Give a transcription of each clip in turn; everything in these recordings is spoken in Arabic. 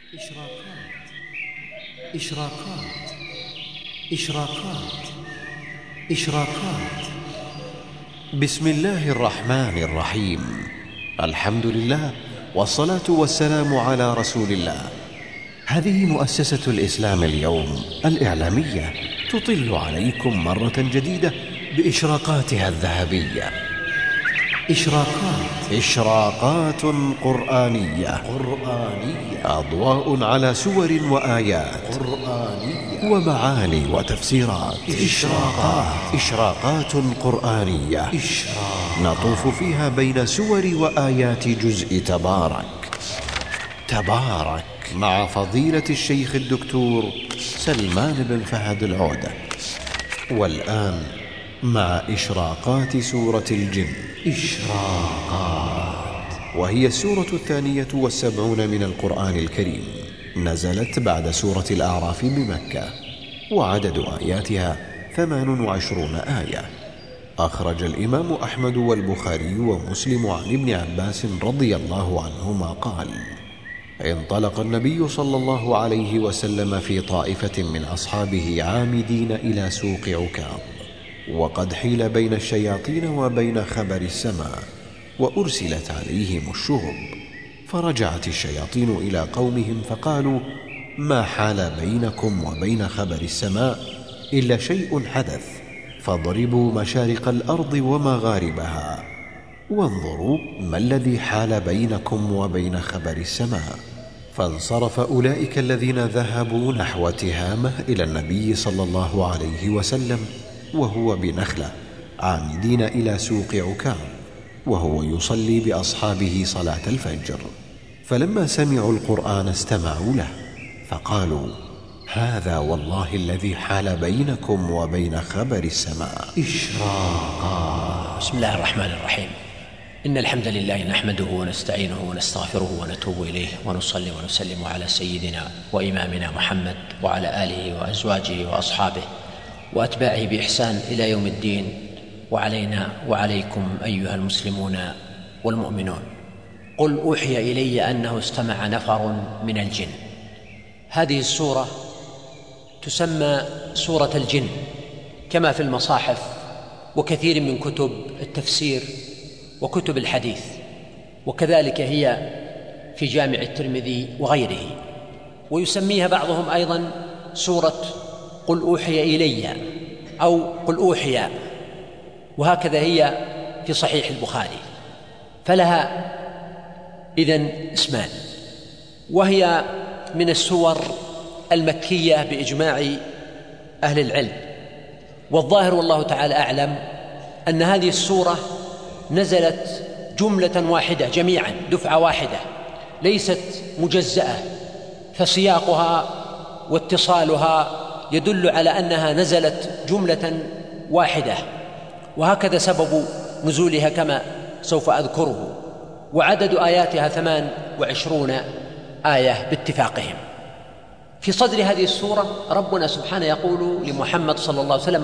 إشراقات إشراقات إشراقات إشراقات. بسم الله الرحمن الرحيم. الحمد لله والصلاة والسلام على رسول الله. هذه مؤسسة الإسلام اليوم الإعلامية تطل عليكم مرة جديدة بإشراقاتها الذهبية. إشراقات قرآنية أضواء على سور وآيات ومعاني وتفسيرات. إشراقات قرآنية نطوف فيها بين سور وآيات جزء تبارك مع فضيلة الشيخ الدكتور سلمان بن فهد العودة. والآن مع إشراقات سورة الجن. وهي السورة 72 من القرآن الكريم، نزلت بعد سورة الأعراف بمكة، وعدد آياتها 28 آية. أخرج الإمام أحمد والبخاري ومسلم عن ابن عباس رضي الله عنهما قال: انطلق النبي صلى الله عليه وسلم في طائفة من أصحابه عامدين إلى سوق عكاظ، وقد حيل بين الشياطين وبين خبر السماء، وأرسلت عليهم الشهب. فرجعت الشياطين إلى قومهم فقالوا: ما حال بينكم وبين خبر السماء إلا شيء حدث، فاضربوا مشارق الأرض ومغاربها، وانظروا ما الذي حال بينكم وبين خبر السماء. فانصرف أولئك الذين ذهبوا نحو تهامة إلى النبي صلى الله عليه وسلم وهو بنخلة، عامدين إلى سوق عكاظ وهو يصلي بأصحابه صلاة الفجر. فلما سمعوا القرآن استمعوا له، فقالوا: هذا والله الذي حال بينكم وبين خبر السماء. بسم الله الرحمن الرحيم. إن الحمد لله نحمده ونستعينه ونستغفره ونتوب إليه، ونصلي ونسلم على سيدنا وإمامنا محمد وعلى آله وأزواجه وأصحابه وأتباعه بإحسان إلى يوم الدين. وعلينا وعليكم أيها المسلمون والمؤمنون. قل أوحي إلي أنه استمع نفر من الجن. هذه السورة تسمى سورة الجن كما في المصاحف وكثير من كتب التفسير وكتب الحديث، وكذلك هي في جامع الترمذي وغيره. ويسميها بعضهم أيضا سورة قل أوحي إلي أو قل أوحي، وهكذا هي في صحيح البخاري. فلها إذن اسمان، وهي من السور المكية بإجماع أهل العلم. والظاهر والله تعالى أعلم أن هذه السورة نزلت جملة واحدة جميعا، دفعة واحدة، ليست مجزأة، فسياقها واتصالها يدل على أنها نزلت جملة واحدة، وهكذا سبب نزولها كما سوف أذكره. وعدد آياتها 28 آية باتفاقهم. في صدر هذه السورة ربنا سبحانه يقول لمحمد صلى الله عليه وسلم: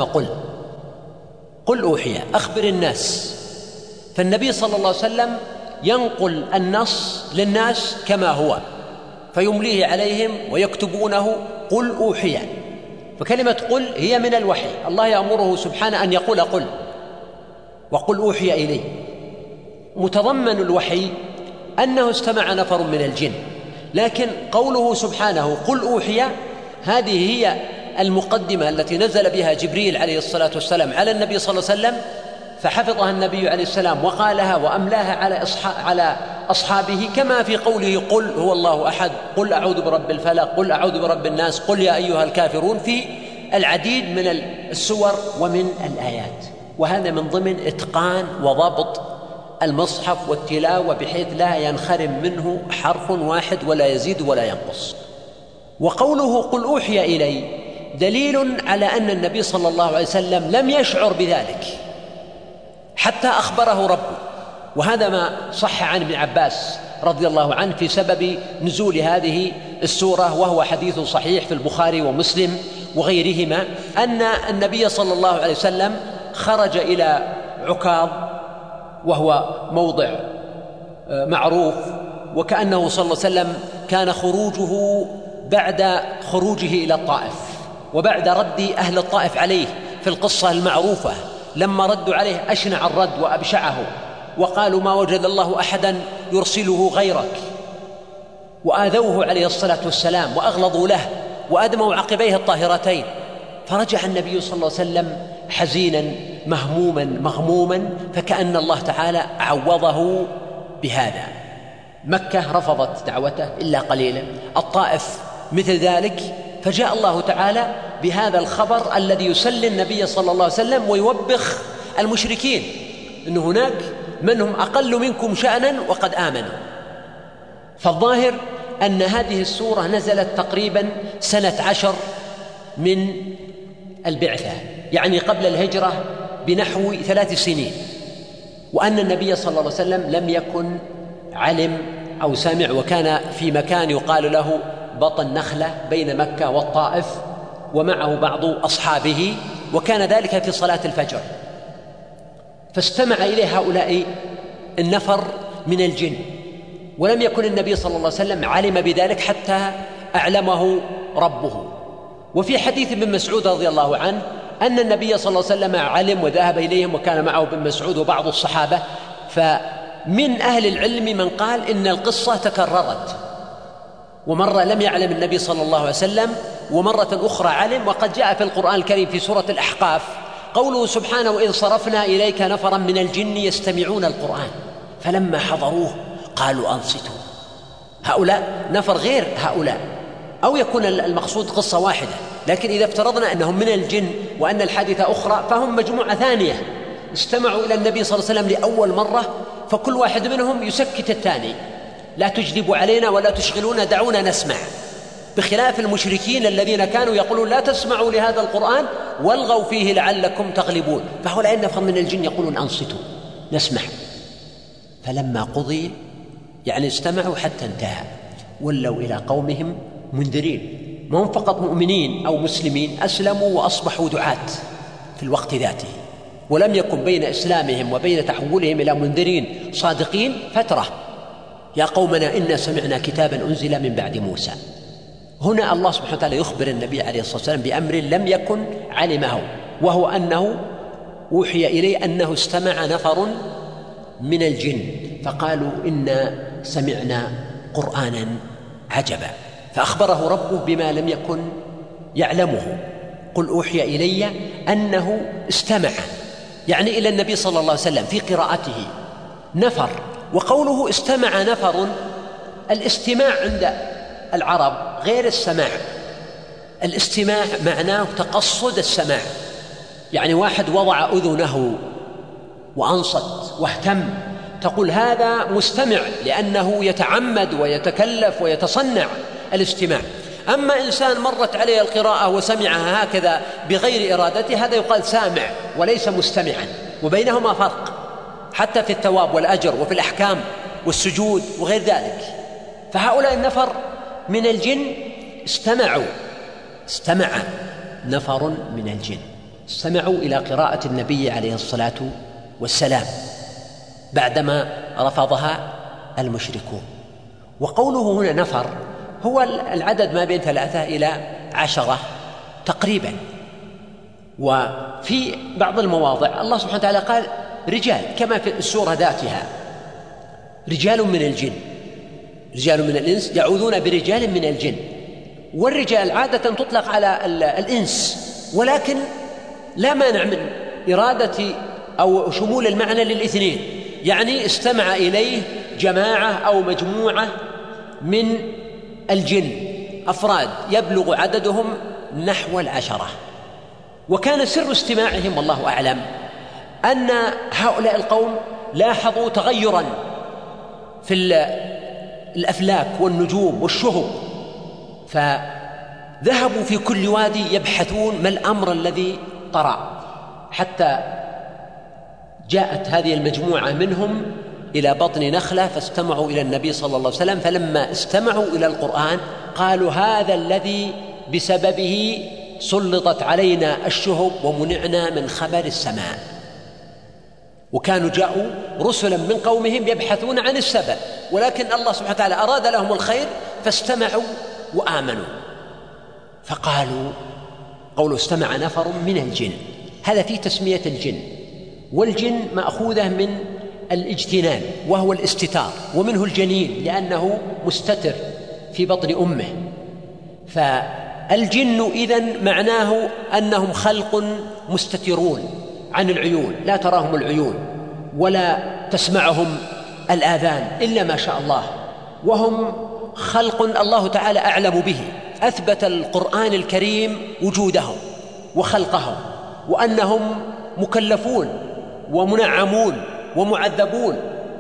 قل أوحي، أخبر الناس. فالنبي صلى الله عليه وسلم ينقل النص للناس كما هو، فيمليه عليهم ويكتبونه قل أوحي. فكلمة قل هي من الوحي، الله يأمره سبحانه أن يقول قل، وقل أوحي إليه. متضمن الوحي أنه استمع نفر من الجن، لكن قوله سبحانه قل أوحي هذه هي المقدمة التي نزل بها جبريل عليه الصلاة والسلام على النبي صلى الله عليه وسلم، فحفظها النبي عليه السلام وقالها وأملاها على أصحابه، كما في قوله قل هو الله أحد، قل أعوذ برب الفلق، قل أعوذ برب الناس، قل يا أيها الكافرون، في العديد من السور ومن الآيات. وهذا من ضمن إتقان وضبط المصحف والتلاوة بحيث لا ينخرم منه حرف واحد ولا يزيد ولا ينقص. وقوله قل أوحي إلي دليل على أن النبي صلى الله عليه وسلم لم يشعر بذلك حتى أخبره ربه، وهذا ما صح عن ابن عباس رضي الله عنه في سبب نزول هذه السورة، وهو حديث صحيح في البخاري ومسلم وغيرهما، أن النبي صلى الله عليه وسلم خرج إلى عكاظ، وهو موضع معروف وكأنه صلى الله عليه وسلم كان خروجه بعد خروجه إلى الطائف وبعد رد أهل الطائف عليه في القصة المعروفة، لما ردوا عليه أشنع الرد وأبشعه وقالوا ما وجد الله أحدا يرسله غيرك، وآذوه عليه الصلاة والسلام وأغلظوا له وأدموا عقبيه الطاهرتين. فرجع النبي صلى الله عليه وسلم حزينا مهموما مغموما، فكأن الله تعالى عوضه بهذا. مكة رفضت دعوته إلا قليلا، الطائف مثل ذلك، فجاء الله تعالى بهذا الخبر الذي يسلي النبي صلى الله عليه وسلم ويوبخ المشركين أن هناك من هم أقل منكم شأنا وقد آمنوا. فالظاهر أن هذه السورة نزلت تقريبا سنة 10 من البعثة، يعني قبل الهجرة بنحو 3 سنين، وأن النبي صلى الله عليه وسلم لم يكن علم أو سمع، وكان في مكان يقال له بطن نخلة بين مكة والطائف، ومعه بعض أصحابه، وكان ذلك في صلاة الفجر، فاستمع إليه هؤلاء النفر من الجن، ولم يكن النبي صلى الله عليه وسلم علم بذلك حتى أعلمه ربه. وفي حديث ابن مسعود رضي الله عنه أن النبي صلى الله عليه وسلم علم وذهب إليهم، وكان معه ابن مسعود وبعض الصحابة، فمن أهل العلم من قال إن القصة تكررت، ومرة لم يعلم النبي صلى الله عليه وسلم ومرة أخرى علم. وقد جاء في القرآن الكريم في سورة الأحقاف قوله سبحانه وإذ صرفنا إليك نفرا من الجن يستمعون القرآن فلما حضروه قالوا أنصتوا. هؤلاء نفر غير هؤلاء، أو يكون المقصود قصة واحدة، لكن إذا افترضنا أنهم من الجن وأن الحادثة أخرى فهم مجموعة ثانية استمعوا إلى النبي صلى الله عليه وسلم لأول مرة، فكل واحد منهم يسكت الثاني، لا تجذبوا علينا ولا تشغلونا، دعونا نسمع، بخلاف المشركين الذين كانوا يقولون لا تسمعوا لهذا القرآن والغوا فيه لعلكم تغلبون. فهؤلاء النفر من الجن يقولون أنصتوا نسمع. فلما قضي يعني استمعوا حتى انتهى ولوا إلى قومهم منذرين، ما هم فقط مؤمنين أو مسلمين، أسلموا وأصبحوا دعاة في الوقت ذاته، ولم يكن بين إسلامهم وبين تحولهم إلى منذرين صادقين فترة. يا قومنا إنا سمعنا كتابا أنزل من بعد موسى. هنا الله سبحانه وتعالى يخبر النبي عليه الصلاة والسلام بأمر لم يكن علمه، وهو أنه أوحي إليه أنه استمع نفر من الجن فقالوا إنا سمعنا قرآنا عجبا، فأخبره ربه بما لم يكن يعلمه. قل أوحي إلي أنه استمع، يعني إلى النبي صلى الله عليه وسلم في قراءته نفر. وقوله استمع نفر، الاستماع عند العرب غير السماع. الاستماع معناه تقصد السماع، يعني واحد وضع أذنه وأنصت واهتم، تقول هذا مستمع لأنه يتعمد ويتكلف ويتصنع الاستماع. أما إنسان مرت عليه القراءة وسمعها هكذا بغير إرادته، هذا يقال سامع وليس مستمعا، وبينهما فرق حتى في الثواب والأجر وفي الأحكام والسجود وغير ذلك. فهؤلاء النفر من الجن استمع نفر من الجن، استمعوا إلى قراءة النبي عليه الصلاة والسلام بعدما رفضها المشركون. وقوله هنا نفر هو العدد ما بين 3 إلى 10 تقريبا. وفي بعض المواضع الله سبحانه وتعالى قال رجال، كما في السورة ذاتها رجال من الجن، رجال من الإنس يعوذون برجال من الجن. والرجال عادة تطلق على الإنس، ولكن لا مانع من إرادة أو شمول المعنى للاثنين، يعني استمع إليه جماعة أو مجموعة من الجن، أفراد يبلغ عددهم نحو 10. وكان سر استماعهم والله أعلم أن هؤلاء القوم لاحظوا تغيراً في الأفلاك والنجوم والشهب، فذهبوا في كل وادي يبحثون ما الأمر الذي طرأ، حتى جاءت هذه المجموعة منهم إلى بطن نخلة فاستمعوا إلى النبي صلى الله عليه وسلم. فلما استمعوا إلى القرآن قالوا هذا الذي بسببه سلطت علينا الشهب ومنعنا من خبر السماء. وكانوا جاءوا رسلا من قومهم يبحثون عن السبب، ولكن الله سبحانه وتعالى أراد لهم الخير فاستمعوا وآمنوا. فقالوا، قولوا استمع نفر من الجن، هذا في تسمية الجن، والجن مأخوذة من الاجتنان وهو الاستتار، ومنه الجنين لأنه مستتر في بطن أمه. فالجن إذن معناه أنهم خلق مستترون عن العيون، لا تراهم العيون ولا تسمعهم الآذان إلا ما شاء الله، وهم خلق الله تعالى أعلم به. أثبت القرآن الكريم وجودهم وخلقهم، وأنهم مكلفون ومنعمون ومعذبون.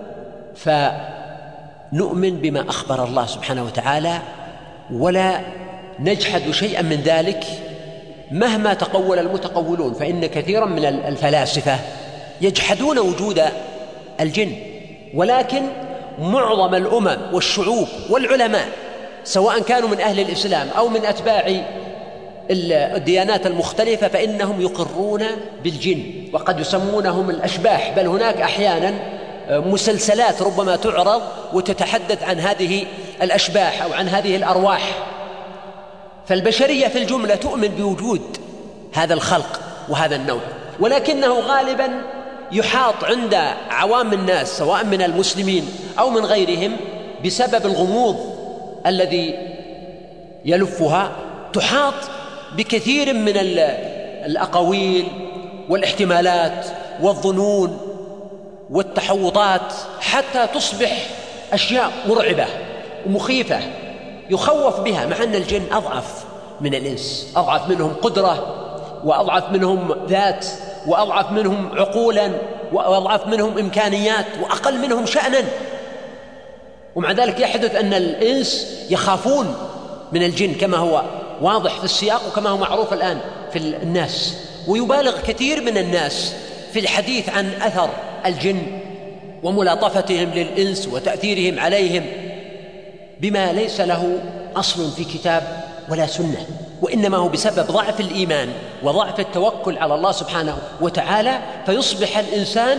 فنؤمن بما أخبر الله سبحانه وتعالى ولا نجحد شيئا من ذلك مهما تقول المتقولون، فإن كثيرا من الفلاسفة يجحدون وجود الجن، ولكن معظم الأمم والشعوب والعلماء سواء كانوا من أهل الإسلام أو من أتباع الديانات المختلفة فإنهم يقرون بالجن، وقد يسمونهم الأشباح، بل هناك أحيانا مسلسلات ربما تعرض وتتحدث عن هذه الأشباح أو عن هذه الأرواح. فالبشرية في الجملة تؤمن بوجود هذا الخلق وهذا النوع، ولكنه غالبا يحاط عند عوام الناس سواء من المسلمين أو من غيرهم بسبب الغموض الذي يلفها، تحاط بكثير من الأقاويل والاحتمالات والظنون والتحوطات، حتى تصبح أشياء مرعبة ومخيفة يخوف بها، مع أن الجن أضعف من الإنس، أضعف منهم قدرة، وأضعف منهم ذات، وأضعف منهم عقولا، وأضعف منهم إمكانيات، وأقل منهم شأنا. ومع ذلك يحدث أن الإنس يخافون من الجن كما هو واضح في السياق وكما هو معروف الآن في الناس، ويبالغ كثير من الناس في الحديث عن أثر الجن وملاطفتهم للإنس وتأثيرهم عليهم بما ليس له أصل في كتاب ولا سنة، وإنما هو بسبب ضعف الإيمان وضعف التوكل على الله سبحانه وتعالى، فيصبح الإنسان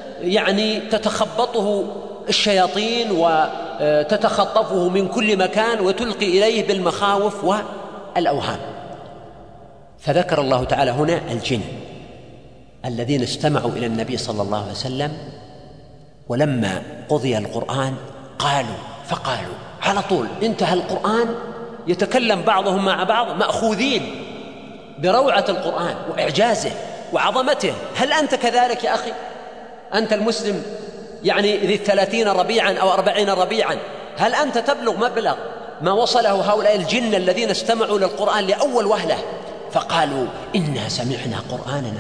تتخبطه الشياطين وتتخطفه من كل مكان وتلقي إليه بالمخاوف والأوهام. فذكر الله تعالى هنا الجن الذين استمعوا إلى النبي صلى الله عليه وسلم، ولما قضي القرآن فقالوا على طول انتهى القرآن، يتكلم بعضهم مع بعض مأخوذين بروعة القرآن وإعجازه وعظمته. هل أنت كذلك يا أخي؟ أنت المسلم ذي 30 ربيعا أو 40 ربيعا، هل أنت تبلغ مبلغ ما وصله هؤلاء الجن الذين استمعوا للقرآن لأول وهلة؟ فقالوا إنا سمعنا قرآنا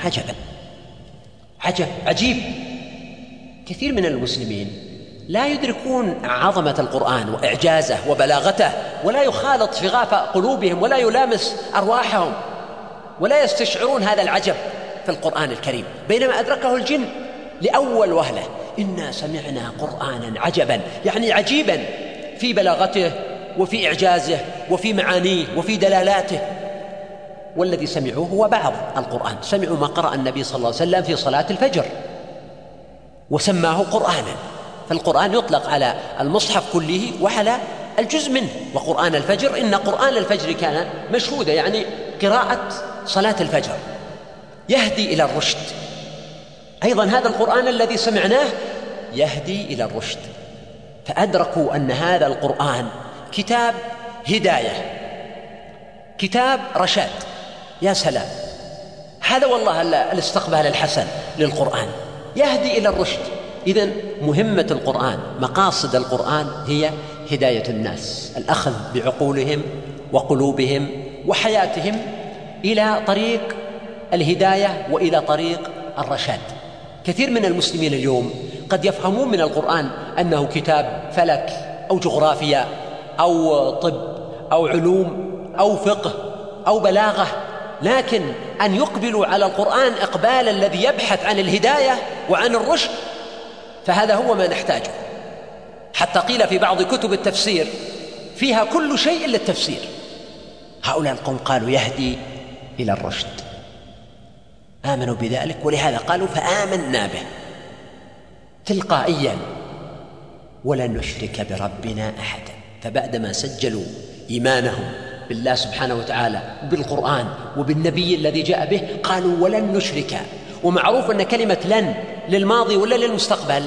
عجيب. كثير من المسلمين لا يدركون عظمة القرآن وإعجازه وبلاغته، ولا يخالط شغاف قلوبهم ولا يلامس أرواحهم، ولا يستشعرون هذا العجب في القرآن الكريم، بينما أدركه الجن لأول وهلة. إنا سمعنا قرآنا عجبا، عجيبا في بلاغته وفي إعجازه وفي معانيه وفي دلالاته. والذي سمعوه هو بعض القرآن، سمعوا ما قرأ النبي صلى الله عليه وسلم في صلاة الفجر وسماه قرآنا. فالقرآن يطلق على المصحف كله وعلى الجزء منه. وقرآن الفجر، إن قرآن الفجر كان مشهودا، قراءة صلاة الفجر يهدي إلى الرشد. أيضا هذا القرآن الذي سمعناه يهدي إلى الرشد، فأدركوا أن هذا القرآن كتاب هداية، كتاب رشاد. يا سلام، هذا والله الاستقبال الحسن للقرآن، يهدي إلى الرشد. إذن مهمة القرآن، مقاصد القرآن هي هداية الناس، الأخذ بعقولهم وقلوبهم وحياتهم إلى طريق الهداية وإلى طريق الرشاد. كثير من المسلمين اليوم قد يفهمون من القرآن أنه كتاب فلك أو جغرافيا أو طب أو علوم أو فقه أو بلاغة، لكن أن يقبلوا على القرآن إقبال الذي يبحث عن الهداية وعن الرشد، فهذا هو ما نحتاجه. حتى قيل في بعض كتب التفسير فيها كل شيء إلا التفسير. هؤلاء القوم قالوا يهدي إلى الرشد، آمنوا بذلك، ولهذا قالوا فآمنا به. تلقائيا: ولن نشرك بربنا أحدا. فبعدما سجلوا إيمانهم بالله سبحانه وتعالى بالقرآن وبالنبي الذي جاء به، قالوا ولن نشرك. ومعروف أن كلمة لن للماضي ولا للمستقبل؟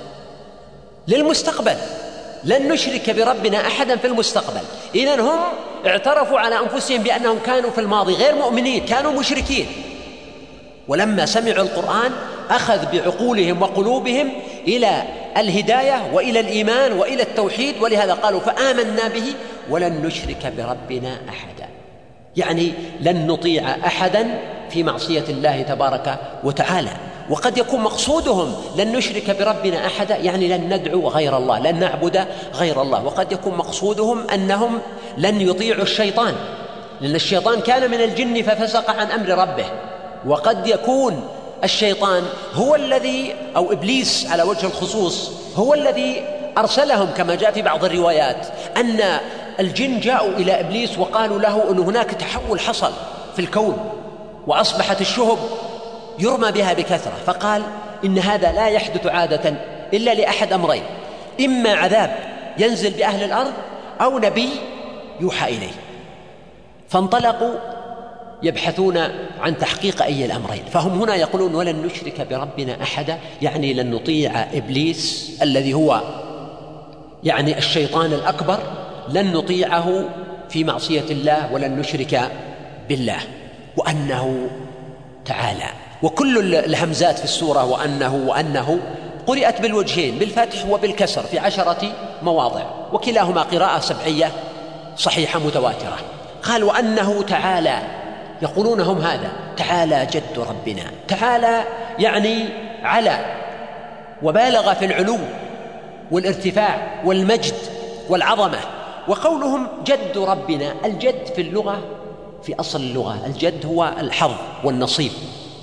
للمستقبل. لن نشرك بربنا أحدا في المستقبل. إذن هم اعترفوا على أنفسهم بأنهم كانوا في الماضي غير مؤمنين، كانوا مشركين. ولما سمعوا القرآن أخذ بعقولهم وقلوبهم إلى الهداية وإلى الإيمان وإلى التوحيد، ولهذا قالوا فآمنا به ولن نشرك بربنا أحدا، يعني لن نطيع أحدا في معصية الله تبارك وتعالى. وقد يكون مقصودهم لن نشرك بربنا أحدا يعني لن ندعو غير الله، لن نعبد غير الله. وقد يكون مقصودهم أنهم لن يطيعوا الشيطان، لأن الشيطان كان من الجن ففسق عن أمر ربه. وقد يكون الشيطان هو الذي، أو إبليس على وجه الخصوص، هو الذي أرسلهم، كما جاء في بعض الروايات أن الجن جاءوا إلى إبليس وقالوا له أن هناك تحول حصل في الكون وأصبحت الشهب يرمى بها بكثرة، فقال إن هذا لا يحدث عادة إلا لأحد أمرين: إما عذاب ينزل بأهل الأرض أو نبي يوحى إليه. فانطلقوا يبحثون عن تحقيق أي الأمرين. فهم هنا يقولون ولن نشرك بربنا أحدا، يعني لن نطيع إبليس الذي هو يعني الشيطان الأكبر، لن نطيعه في معصية الله ولن نشرك بالله. وأنه تعالى، وكل الهمزات في السورة وأنه قرأت بالوجهين بالفتح وبالكسر في 10 مواضع، وكلاهما قراءة سبعية صحيحة متواترة. قال وأنه تعالى، يقولون هم هذا: تعالى جد ربنا. تعالى يعني على، وبالغ في العلو والارتفاع والمجد والعظمة. وقولهم جد ربنا، الجد في اللغة، في أصل اللغة الجد هو الحظ والنصيب،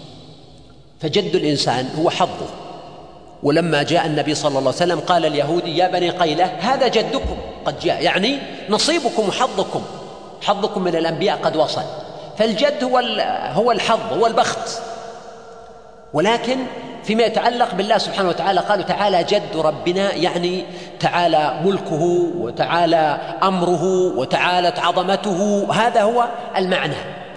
فجد الإنسان هو حظه. ولما جاء النبي صلى الله عليه وسلم قال اليهودي: يا بني قيلة هذا جدكم قد جاء، يعني نصيبكم وحظكم، حظكم من الأنبياء قد وصل. فالجد هو الحظ، هو البخت. ولكن فيما يتعلق بالله سبحانه وتعالى قالوا تعالى جد ربنا، يعني تعالى ملكه وتعالى أمره وتعالت عظمته، هذا هو المعنى،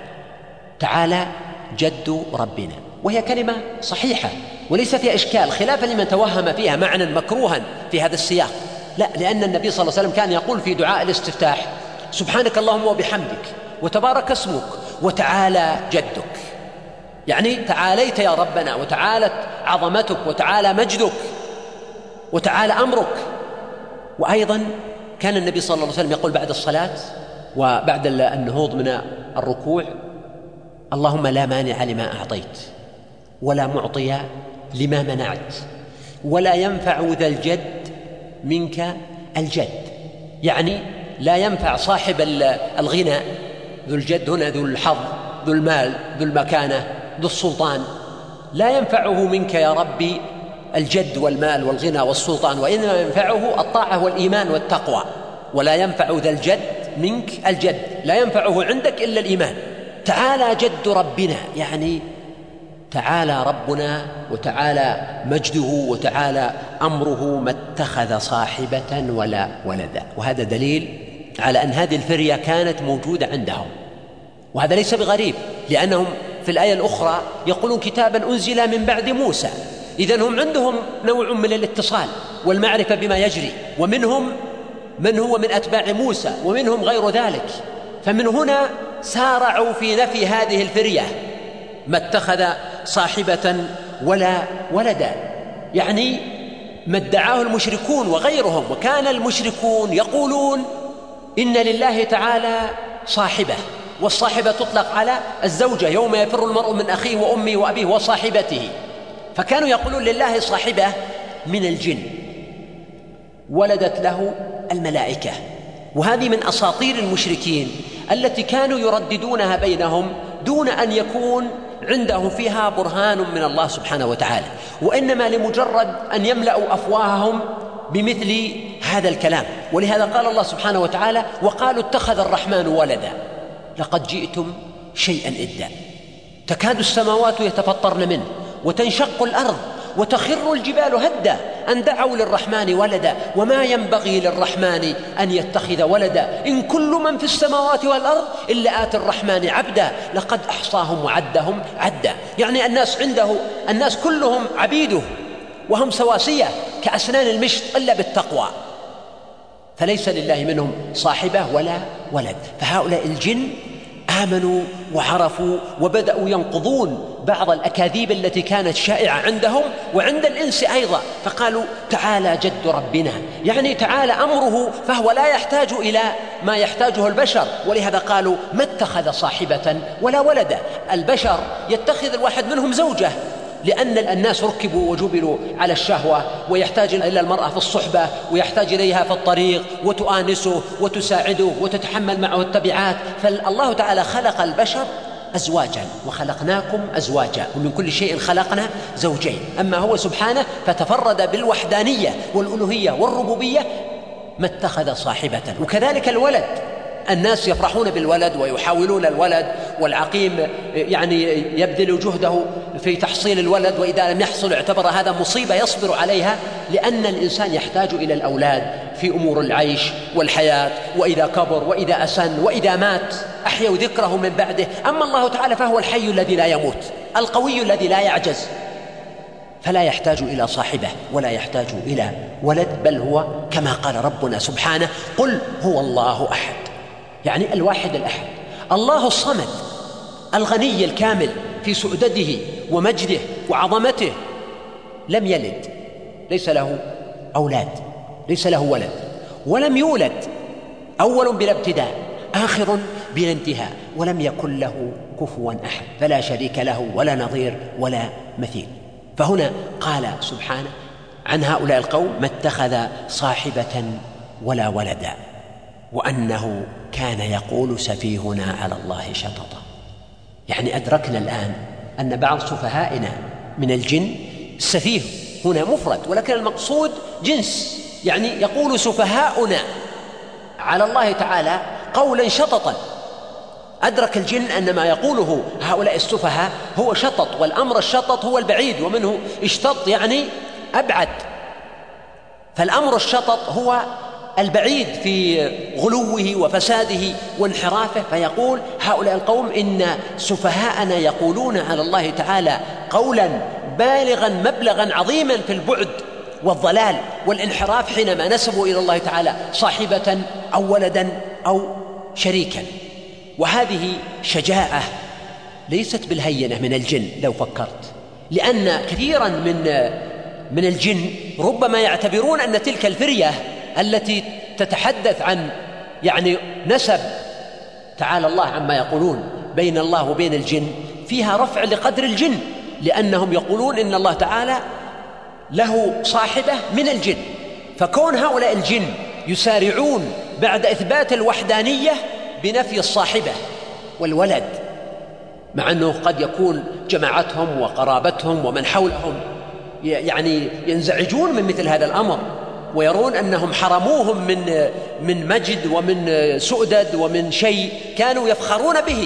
تعالى جد ربنا. وهي كلمة صحيحة وليس فيها إشكال، خلافا لمن توهم فيها معنى مكروها في هذا السياق. لا، لأن النبي صلى الله عليه وسلم كان يقول في دعاء الاستفتاح: سبحانك اللهم وبحمدك وتبارك اسمك وتعالى جدك، يعني تعاليت يا ربنا وتعالت عظمتك وتعالى مجدك وتعالى أمرك. وأيضا كان النبي صلى الله عليه وسلم يقول بعد الصلاة وبعد النهوض من الركوع: اللهم لا مانع لما أعطيت ولا معطي لما منعت ولا ينفع ذا الجد منك الجد، يعني لا ينفع صاحب الغنى ذو الجد، هنا ذو الحظ ذو المال ذو المكانة ذو السلطان، لا ينفعه منك يا ربي الجد والمال والغنى والسلطان، وإنما ينفعه الطاعة والإيمان والتقوى. ولا ينفع ذا الجد منك الجد، لا ينفعه عندك إلا الإيمان. تعالى جد ربنا، يعني تعالى ربنا وتعالى مجده وتعالى أمره، ما اتخذ صاحبة ولا ولدا. وهذا دليل على أن هذه الفرية كانت موجودة عندهم، وهذا ليس بغريب، لأنهم في الآية الأخرى يقولون كتابا أنزل من بعد موسى. إذن هم عندهم نوع من الاتصال والمعرفة بما يجري، ومنهم من هو من أتباع موسى ومنهم غير ذلك. فمن هنا سارعوا في نفي هذه الفرية: ما اتخذ صاحبة ولا ولدا، يعني ما ادعاه المشركون وغيرهم. وكان المشركون يقولون إن لله تعالى صاحبة، والصاحبة تطلق على الزوجة: يوم يفر المرء من أخيه وأمه وأبيه وصاحبته. فكانوا يقولون لله صاحبة من الجن، ولدت له الملائكة. وهذه من أساطير المشركين التي كانوا يرددونها بينهم دون أن يكون عندهم فيها برهان من الله سبحانه وتعالى، وإنما لمجرد أن يملأوا أفواههم بمثل هذا الكلام. ولهذا قال الله سبحانه وتعالى: وقالوا اتخذ الرحمن ولدا لقد جئتم شيئا إدا، تكاد السماوات يتفطرن منه وتنشق الأرض وتخر الجبال هدا أن دعوا للرحمن ولدا وما ينبغي للرحمن أن يتخذ ولدا إن كل من في السماوات والأرض إلا آتي الرحمن عبدا لقد أحصاهم وعدهم عدا. يعني الناس كلهم عبيده وهم سواسية كأسنان المشط إلا بالتقوى، فليس لله منهم صاحبة ولا ولد. فهؤلاء الجن آمنوا وعرفوا وبدأوا ينقضون بعض الأكاذيب التي كانت شائعة عندهم وعند الإنس أيضا، فقالوا تعالى جد ربنا، يعني تعالى أمره، فهو لا يحتاج إلى ما يحتاجه البشر، ولهذا قالوا ما اتخذ صاحبة ولا ولدا. البشر يتخذ الواحد منهم زوجة، لأن الناس ركبوا وجبلوا على الشهوة، ويحتاج إلى المرأة في الصحبة، ويحتاج إليها في الطريق وتؤانسه وتساعده وتتحمل معه التبعات. فالله تعالى خلق البشر أزواجا وخلقناكم أزواجا ومن كل شيء خلقنا زوجين. أما هو سبحانه فتفرد بالوحدانية والألوهية والربوبية، ما اتخذ صاحبة. وكذلك الولد، الناس يفرحون بالولد ويحاولون الولد، والعقيم يعني يبذل جهده في تحصيل الولد، وإذا لم يحصل اعتبر هذا مصيبة يصبر عليها، لأن الإنسان يحتاج إلى الأولاد في أمور العيش والحياة، وإذا كبر وإذا أسن وإذا مات أحيوا ذكره من بعده. أما الله تعالى فهو الحي الذي لا يموت، القوي الذي لا يعجز، فلا يحتاج إلى صاحبة ولا يحتاج إلى ولد، بل هو كما قال ربنا سبحانه قل هو الله أحد، يعني الواحد الأحد، الله الصمد الغني الكامل في سؤدده ومجده وعظمته، لم يلد، ليس له أولاد، ليس له ولد، ولم يولد، أول بلا ابتداء آخر بلا انتهاء، ولم يكن له كفوا أحد، فلا شريك له ولا نظير ولا مثيل. فهنا قال سبحانه عن هؤلاء القوم ما اتخذ صاحبة ولا ولدا وأنه كان يقول سفيهنا على الله شططا. يعني أدركنا الآن أن بعض سفهائنا من الجن، السفيه هنا مفرد ولكن المقصود جنس، يعني يقول سفهاؤنا على الله تعالى قولا شططا. أدرك الجن أن ما يقوله هؤلاء السفهاء هو شطط، والأمر الشطط هو البعيد، ومنه اشتط يعني أبعد، فالأمر الشطط هو البعيد في غلوه وفساده وانحرافه. فيقول هؤلاء القوم إن سفهاءنا يقولون على الله تعالى قولا بالغا مبلغا عظيما في البعد والضلال والانحراف حينما نسبوا إلى الله تعالى صاحبة أو ولدا أو شريكا. وهذه شجاعة ليست بالهينة من الجن لو فكرت، لأن كثيرا من الجن ربما يعتبرون أن تلك الفرية التي تتحدث عن يعني نسب تعالى الله عما يقولون بين الله وبين الجن فيها رفع لقدر الجن، لأنهم يقولون إن الله تعالى له صاحبة من الجن، فكون هؤلاء الجن يسارعون بعد إثبات الوحدانية بنفي الصاحبة والولد، مع أنه قد يكون جماعتهم وقرابتهم ومن حولهم يعني ينزعجون من مثل هذا الأمر، ويرون أنهم حرموهم من مجد ومن سؤدد ومن شيء كانوا يفخرون به.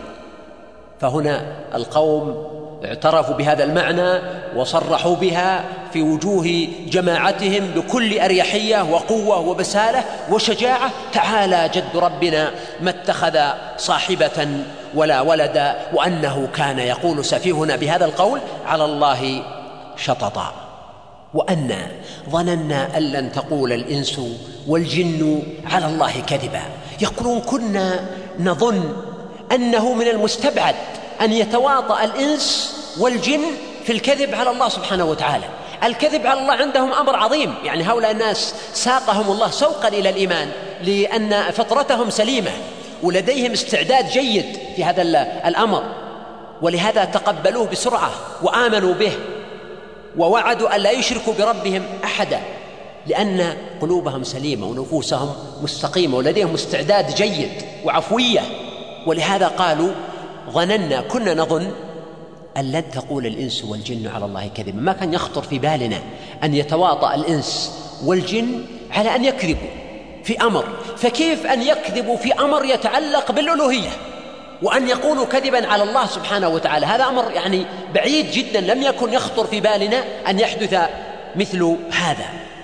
فهنا القوم اعترفوا بهذا المعنى وصرحوا بها في وجوه جماعتهم بكل أريحية وقوة وبسالة وشجاعة: تعالى جد ربنا ما اتخذ صاحبة ولا ولدا وأنه كان يقول سفيهنا بهذا القول على الله شططا وأنا ظننا أن لن تقول الإنس والجن على الله كذبا. يقولون كنا نظن أنه من المستبعد أن يتواطأ الإنس والجن في الكذب على الله سبحانه وتعالى. الكذب على الله عندهم أمر عظيم، يعني هؤلاء الناس ساقهم الله سوقا إلى الإيمان لأن فطرتهم سليمة ولديهم استعداد جيد في هذا الأمر، ولهذا تقبلوه بسرعة وآمنوا به ووعدوا أن لا يشركوا بربهم أحدا، لأن قلوبهم سليمة ونفوسهم مستقيمة ولديهم استعداد جيد وعفوية. ولهذا قالوا ظننا كنا نظن أن لن تقول الإنس والجن على الله كذبا. ما كان يخطر في بالنا أن يتواطأ الإنس والجن على أن يكذبوا في أمر، فكيف أن يكذبوا في أمر يتعلق بالألوهية وأن يقولوا كذبا على الله سبحانه وتعالى؟ هذا أمر يعني بعيد جدا، لم يكن يخطر في بالنا أن يحدث مثل هذا.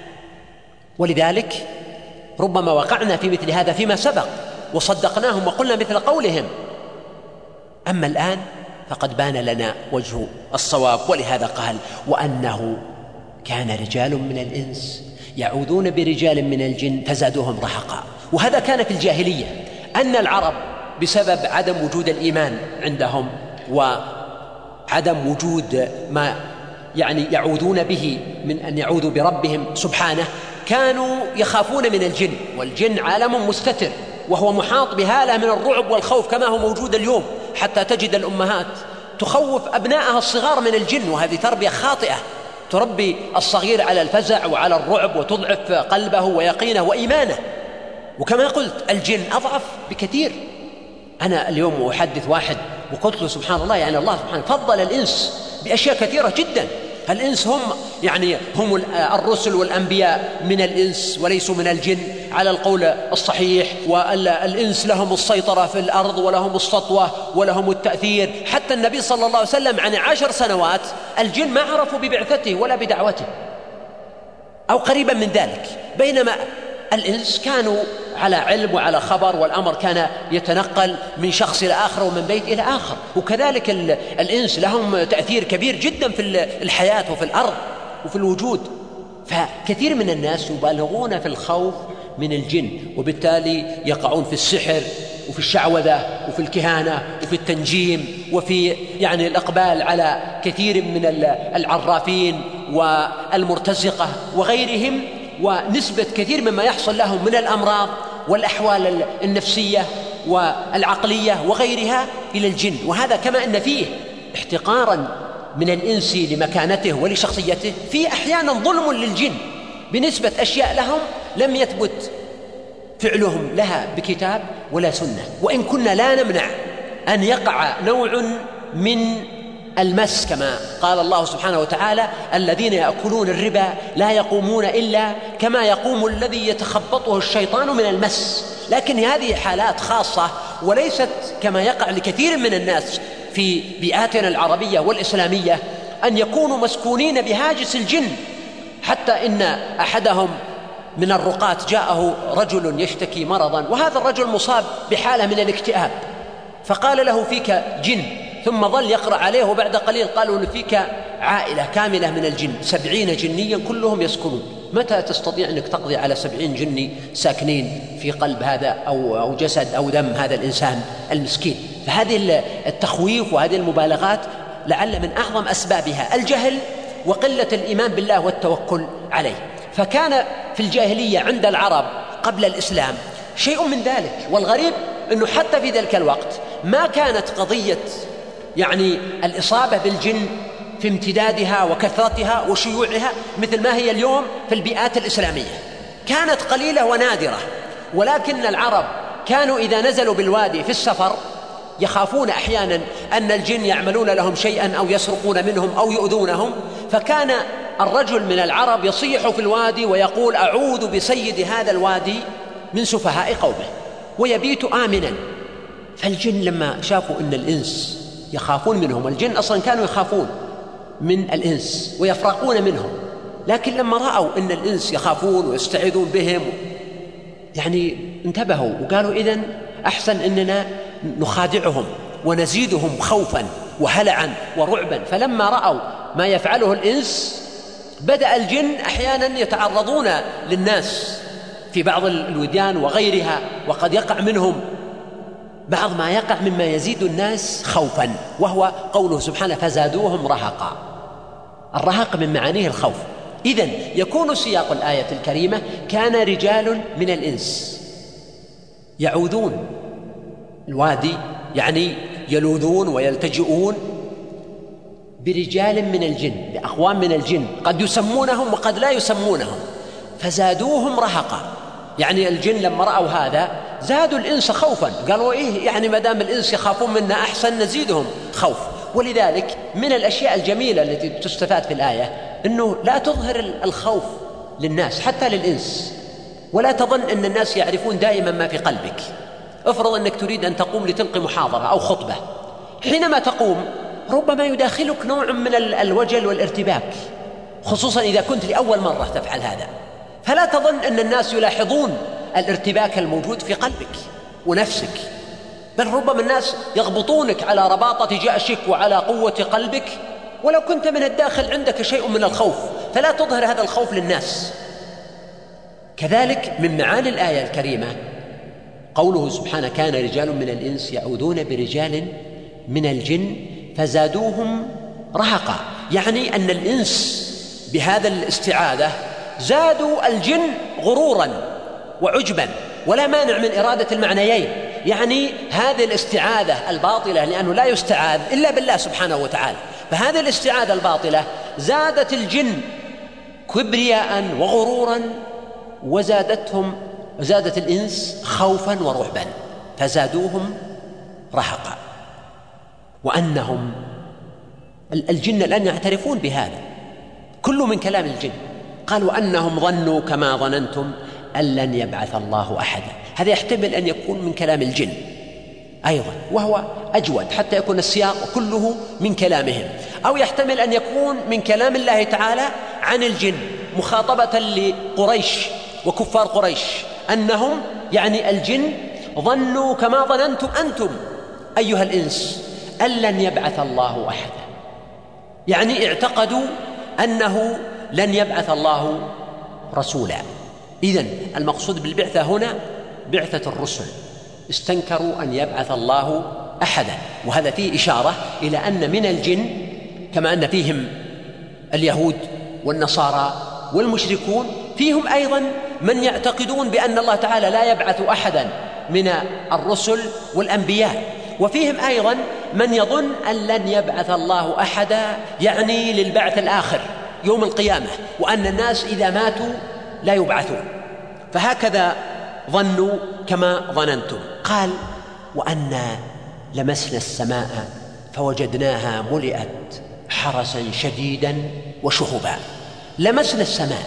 ولذلك ربما وقعنا في مثل هذا فيما سبق وصدقناهم وقلنا مثل قولهم، أما الآن فقد بان لنا وجه الصواب. ولهذا قال: وأنه كان رجال من الإنس يعوذون برجال من الجن فزادوهم رهقا. وهذا كان في الجاهلية، أن العرب بسبب عدم وجود الإيمان عندهم وعدم وجود ما يعوذون به من أن يعوذوا بربهم سبحانه، كانوا يخافون من الجن، والجن عالم مستتر وهو محاط بهالة من الرعب والخوف كما هو موجود اليوم، حتى تجد الأمهات تخوف أبنائها الصغار من الجن، وهذه تربية خاطئة تربي الصغير على الفزع وعلى الرعب وتضعف قلبه ويقينه وإيمانه. وكما قلت الجن أضعف بكثير. أنا اليوم أحدث واحد وقلت له: سبحان الله، يعني الله سبحانه فضل الإنس بأشياء كثيرة جدا. الإنس هم الرسل والأنبياء من الإنس وليسوا من الجن على القول الصحيح، والإنس لهم السيطرة في الأرض ولهم السطوة ولهم التأثير. حتى النبي صلى الله عليه وسلم عن 10 سنوات الجن ما عرفوا ببعثته ولا بدعوته أو قريبا من ذلك، بينما الإنس كانوا على علم وعلى خبر، والأمر كان يتنقل من شخص إلى آخر ومن بيت إلى آخر. وكذلك الإنس لهم تأثير كبير جدا في الحياة وفي الأرض وفي الوجود. فكثير من الناس يبالغون في الخوف من الجن، وبالتالي يقعون في السحر وفي الشعوذة وفي الكهانة وفي التنجيم وفي الإقبال على كثير من العرافين والمرتزقة وغيرهم، ونسبة كثير مما يحصل لهم من الأمراض والأحوال النفسية والعقلية وغيرها إلى الجن. وهذا كما أن فيه احتقاراً من الإنس لمكانته ولشخصيته، فيه أحياناً ظلم للجن بنسبة أشياء لهم لم يثبت فعلهم لها بكتاب ولا سنة. وإن كنا لا نمنع أن يقع نوع من المس، كما قال الله سبحانه وتعالى: الذين يأكلون الربا لا يقومون إلا كما يقوم الذي يتخبطه الشيطان من المس. لكن هذه حالات خاصة وليست كما يقع لكثير من الناس في بيئاتنا العربية والإسلامية أن يكونوا مسكونين بهاجس الجن، حتى إن أحدهم من الرقاة جاءه رجل يشتكي مرضا، وهذا الرجل مصاب بحالة من الاكتئاب، فقال له: فيك جن. ثم ظل يقرأ عليه، وبعد قليل قالوا: إن فيك عائلة كاملة من الجن 70 جنيا كلهم يسكنون. متى تستطيع أنك تقضي على 70 جني ساكنين في قلب هذا أو جسد أو دم هذا الإنسان المسكين؟ فهذه التخويف وهذه المبالغات لعل من أعظم أسبابها الجهل وقلة الإيمان بالله والتوكل عليه. فكان في الجاهلية عند العرب قبل الإسلام شيء من ذلك. والغريب أنه حتى في ذلك الوقت ما كانت قضية الإصابة بالجن في امتدادها وكثرتها وشيوعها مثل ما هي اليوم في البيئات الإسلامية، كانت قليلة ونادرة. ولكن العرب كانوا إذا نزلوا بالوادي في السفر يخافون أحيانا أن الجن يعملون لهم شيئا أو يسرقون منهم أو يؤذونهم، فكان الرجل من العرب يصيح في الوادي ويقول: أعوذ بسيد هذا الوادي من سفهاء قومه، ويبيت آمنا. فالجن لما شافوا أن الإنس يخافون منهم، الجن أصلا كانوا يخافون من الإنس ويفرقون منهم، لكن لما رأوا أن الإنس يخافون ويستعيذون بهم انتبهوا وقالوا: إذن أحسن أننا نخادعهم ونزيدهم خوفا وهلعا ورعبا. فلما رأوا ما يفعله الإنس بدأ الجن أحيانا يتعرضون للناس في بعض الوديان وغيرها، وقد يقع منهم بعض ما يقع مما يزيد الناس خوفا، وهو قوله سبحانه: فزادوهم رهقا. الرهق من معانيه الخوف. إذن يكون سياق الآية الكريمة: كان رجال من الإنس يعوذون الوادي، يلوذون ويلتجئون برجال من الجن، بأقوام من الجن، قد يسمونهم وقد لا يسمونهم، فزادوهم رهقا. الجن لما رأوا هذا زادوا الإنس خوفا، قالوا: إيه ما دام الإنس يخافون منا أحسن نزيدهم خوف. ولذلك من الأشياء الجميلة التي تستفاد في الآية أنه لا تظهر الخوف للناس حتى للإنس، ولا تظن أن الناس يعرفون دائما ما في قلبك. افرض أنك تريد أن تقوم لتلقي محاضرة أو خطبة، حينما تقوم ربما يداخلك نوع من الوجل والارتباك، خصوصا إذا كنت لأول مرة تفعل هذا. فلا تظن أن الناس يلاحظون الارتباك الموجود في قلبك ونفسك، بل ربما الناس يغبطونك على رباطة جأشك وعلى قوة قلبك، ولو كنت من الداخل عندك شيء من الخوف، فلا تظهر هذا الخوف للناس. كذلك من معاني الآية الكريمة قوله سبحانه: كان رجال من الإنس يعوذون برجال من الجن فزادوهم رهقا، يعني أن الإنس بهذا الاستعاذة زادوا الجن غرورا وعجبا، ولا مانع من إرادة المعنيين. يعني هذه الاستعاذة الباطلة، لأنه لا يستعاذ إلا بالله سبحانه وتعالى، فهذه الاستعاذة الباطلة زادت الجن كبرياء وغرورا، وزادت الإنس خوفا ورعبا، فزادوهم رهقا. وأنهم الجن الآن يعترفون بهذا، كل من كلام الجن. قالوا أنهم ظنوا كما ظننتم أن لن يبعث الله أحدا. هذا يحتمل أن يكون من كلام الجن أيضا، وهو أجود حتى يكون السياق كله من كلامهم، أو يحتمل أن يكون من كلام الله تعالى عن الجن مخاطبة لقريش وكفار قريش، أنهم يعني الجن ظنوا كما ظننتم أنتم أيها الإنس أن لن يبعث الله أحدا، يعني اعتقدوا أنه لن يبعث الله رسولا. إذن المقصود بالبعثة هنا بعثة الرسل، استنكروا أن يبعث الله أحدا، وهذا فيه إشارة إلى أن من الجن كما أن فيهم اليهود والنصارى والمشركون، فيهم أيضا من يعتقدون بأن الله تعالى لا يبعث أحدا من الرسل والأنبياء، وفيهم أيضا من يظن أن لن يبعث الله أحدا، يعني للبعث الآخر يوم القيامة، وأن الناس إذا ماتوا لا يبعثون. فهكذا ظنوا كما ظننتم. قال: وأنا لمسنا السماء فوجدناها ملئت حرسا شديدا وشهبا. لمسنا السماء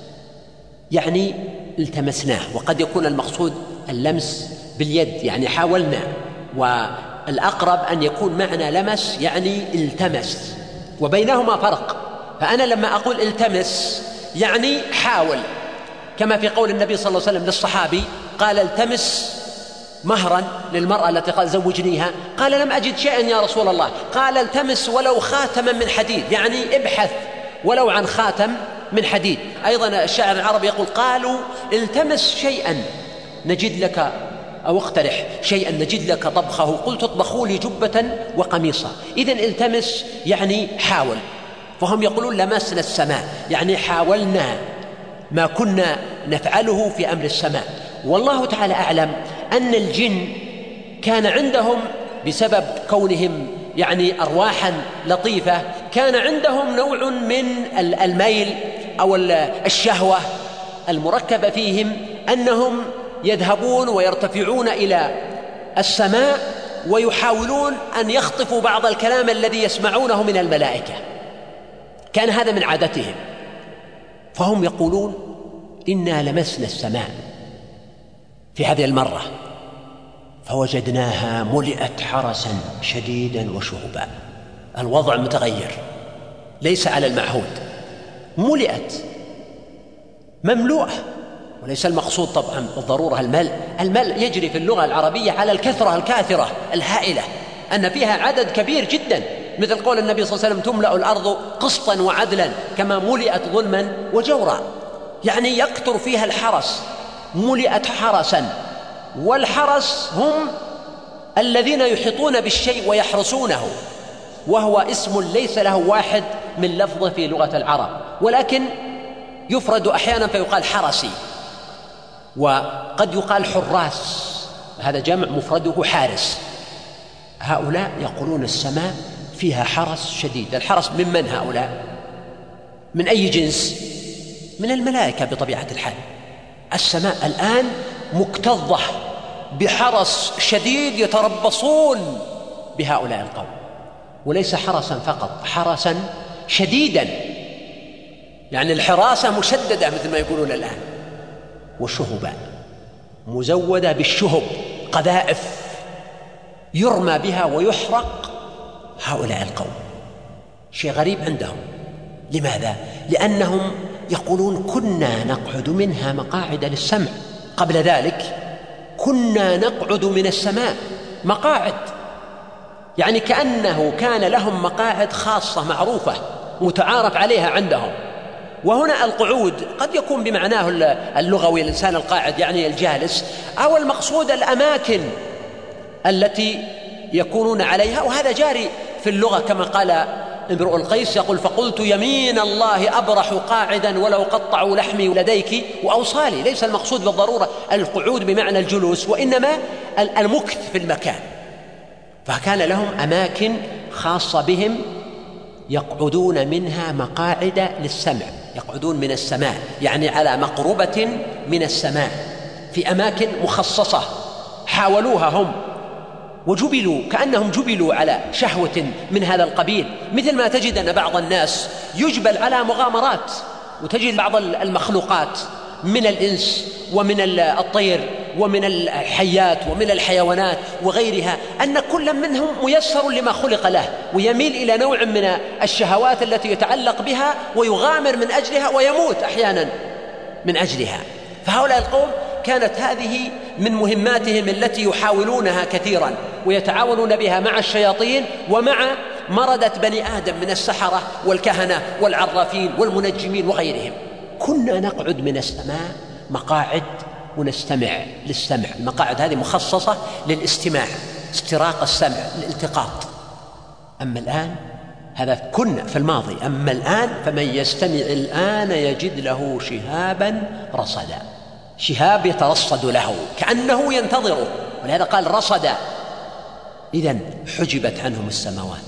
يعني التمسناه، وقد يكون المقصود اللمس باليد، يعني حاولنا، والأقرب أن يكون معنى لمس يعني التمس، وبينهما فرق. فأنا لما أقول التمس يعني حاول، كما في قول النبي صلى الله عليه وسلم للصحابي قال: التمس مهرا للمرأة التي قال زوجنيها، قال: لم أجد شيئا يا رسول الله. قال: التمس ولو خاتما من حديد، يعني ابحث ولو عن خاتم من حديد. أيضا الشاعر العربي يقول: قالوا التمس شيئا نجد لك، أو اقترح شيئا نجد لك طبخه، قلت اطبخوا لي جبة وقميصا. إذن التمس يعني حاول. فهم يقولون لمسنا السماء يعني حاولنا ما كنا نفعله في أمر السماء. والله تعالى أعلم أن الجن كان عندهم بسبب كونهم يعني أرواحا لطيفة، كان عندهم نوع من الميل أو الشهوة المركبة فيهم، أنهم يذهبون ويرتفعون إلى السماء ويحاولون أن يخطفوا بعض الكلام الذي يسمعونه من الملائكة، كان هذا من عادتهم. فهم يقولون: إنا لمسنا السماء في هذه المرة فوجدناها ملئت حرسا شديدا وشهبا. الوضع متغير، ليس على المعهود، ملئت مملوءة، وليس المقصود طبعا بالضرورة الملء يجري في اللغة العربية على الكثرة الكاثرة الهائلة، أن فيها عدد كبير جدا، مثل قول النبي صلى الله عليه وسلم: تملأ الأرض قسطا وعدلا كما ملئت ظلما وجورا، يعني يكثر فيها الحرس، ملئت حرسا. والحرس هم الذين يحيطون بالشيء ويحرسونه، وهو اسم ليس له واحد من لفظه في لغة العرب، ولكن يفرد أحيانا فيقال حرسي، وقد يقال حراس، هذا جمع مفرده حارس. هؤلاء يقولون السماء فيها حرس شديد. الحرس ممن هؤلاء؟ من أي جنس؟ من الملائكة بطبيعة الحال. السماء الآن مكتظة بحرس شديد يتربصون بهؤلاء القوم، وليس حرسا فقط، حرسا شديدا، يعني الحراسة مشددة مثل ما يقولون الآن. وشهبا مزودة بالشهب، قذائف يرمى بها ويحرق هؤلاء القوم. شيء غريب عندهم، لماذا؟ لأنهم يقولون كنا نقعد منها مقاعد للسمع. قبل ذلك كنا نقعد من السماء مقاعد، يعني كأنه كان لهم مقاعد خاصة معروفة متعارف عليها عندهم. وهنا القعود قد يكون بمعناه اللغوي الإنسان القاعد يعني الجالس، أو المقصود الأماكن التي يكونون عليها، وهذا جاري في اللغة كما قال امرؤ القيس يقول: فقلت يمين الله أبرح قاعدا ولو قطعوا لحمي لديك وأوصالي. ليس المقصود بالضرورة القعود بمعنى الجلوس، وإنما المكث في المكان. فكان لهم أماكن خاصة بهم يقعدون منها مقاعد للسمع، يقعدون من السماء يعني على مقربة من السماء في أماكن مخصصة حاولوها هم وجبلوا، كأنهم جبلوا على شهوة من هذا القبيل. مثل ما تجد أن بعض الناس يجبل على مغامرات، وتجد بعض المخلوقات من الإنس ومن الطير ومن الحيات ومن الحيوانات وغيرها أن كل منهم ميسر لما خلق له، ويميل إلى نوع من الشهوات التي يتعلق بها ويغامر من أجلها ويموت أحيانا من أجلها. فهؤلاء القوم كانت هذه من مهماتهم التي يحاولونها كثيرا ويتعاونون بها مع الشياطين ومع مردة بني آدم من السحرة والكهنة والعرافين والمنجمين وغيرهم. كنا نقعد من السماء مقاعد ونستمع للسمع. المقاعد هذه مخصصة للاستماع، استراق السمع، الالتقاط. أما الآن هذا كنا في الماضي، أما الآن فمن يستمع الآن يجد له شهابا رصدا. شهاب يترصد له كأنه ينتظره، ولهذا قال رصدا. إذن حجبت عنهم السماوات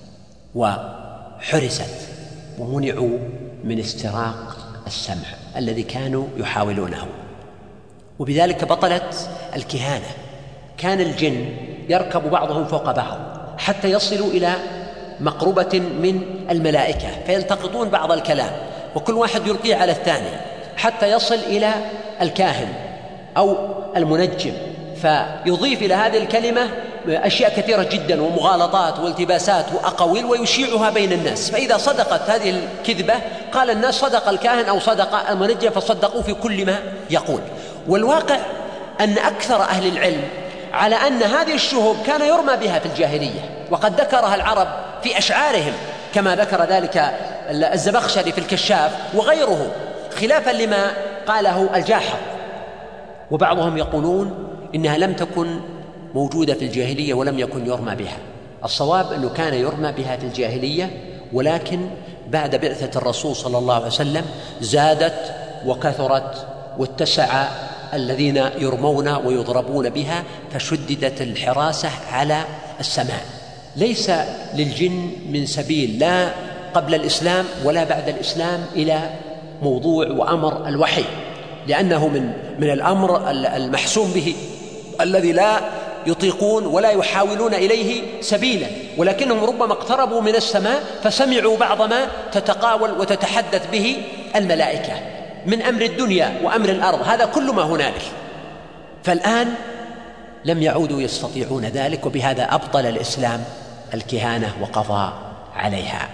وحرست ومنعوا من استراق السمع الذي كانوا يحاولونه. وبذلك بطلت الكهانة. كان الجن يركب بعضهم فوق بعض حتى يصلوا إلى مقربة من الملائكة فيلتقطون بعض الكلام، وكل واحد يلقيه على الثاني حتى يصل إلى الكاهن أو المنجم، فيضيف إلى هذه الكلمة أشياء كثيرة جدا ومغالطات والتباسات وأقاويل ويشيعها بين الناس. فإذا صدقت هذه الكذبة قال الناس صدق الكاهن أو صدق المنجم، فصدقوا في كل ما يقول. والواقع أن أكثر أهل العلم على أن هذه الشهب كان يرمى بها في الجاهلية، وقد ذكرها العرب في أشعارهم كما ذكر ذلك الزمخشري في الكشاف وغيره، خلافا لما قاله الجاحظ. وبعضهم يقولون إنها لم تكن موجودة في الجاهلية ولم يكن يرمى بها. الصواب أنه كان يرمى بها في الجاهلية، ولكن بعد بعثة الرسول صلى الله عليه وسلم زادت وكثرت واتسع الذين يرمون ويضربون بها، فشددت الحراسة على السماء. ليس للجن من سبيل لا قبل الإسلام ولا بعد الإسلام إلى موضوع وأمر الوحي، لأنه من الأمر المحسوم به الذي لا يطيقون ولا يحاولون إليه سبيلا، ولكنهم ربما اقتربوا من السماء فسمعوا بعض ما تتقاول وتتحدث به الملائكة من أمر الدنيا وأمر الأرض، هذا كل ما هنالك. فالآن لم يعودوا يستطيعون ذلك، وبهذا أبطل الإسلام الكهانة وقضى عليها.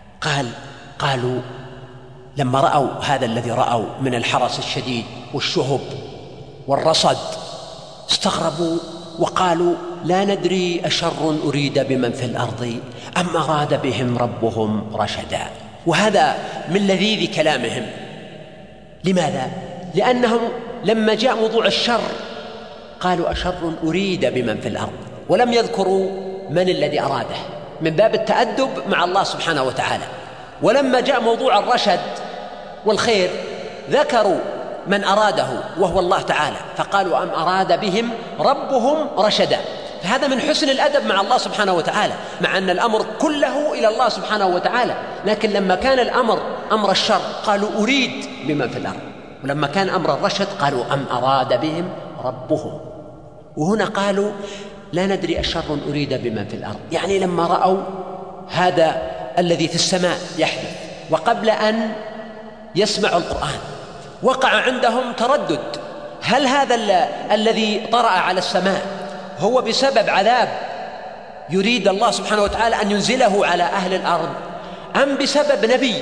قالوا لما رأوا هذا الذي رأوا من الحرس الشديد والشهب والرصد استغربوا وقالوا لا ندري أشر أريد بمن في الأرض أم أراد بهم ربهم رشدا. وهذا من لذيذ كلامهم. لماذا؟ لأنهم لما جاء موضوع الشر قالوا أشر أريد بمن في الأرض، ولم يذكروا من الذي أراده من باب التأدب مع الله سبحانه وتعالى. ولما جاء موضوع الرشد والخير ذكروا من أراده وهو الله تعالى، فقالوا أم أراد بهم ربهم رشدا. فهذا من حسن الأدب مع الله سبحانه وتعالى، مع أن الأمر كله إلى الله سبحانه وتعالى، لكن لما كان الأمر أمر الشر قالوا أريد بمن في الأرض، ولما كان أمر الرشد قالوا أم أراد بهم ربهم. وهنا قالوا لا ندري أشر أريد بمن في الأرض، يعني لما رأوا هذا الذي في السماء يحدث وقبل أن يسمعوا القرآن وقع عندهم تردد، هل هذا الذي طرأ على السماء هو بسبب عذاب يريد الله سبحانه وتعالى أن ينزله على أهل الأرض، أم بسبب نبي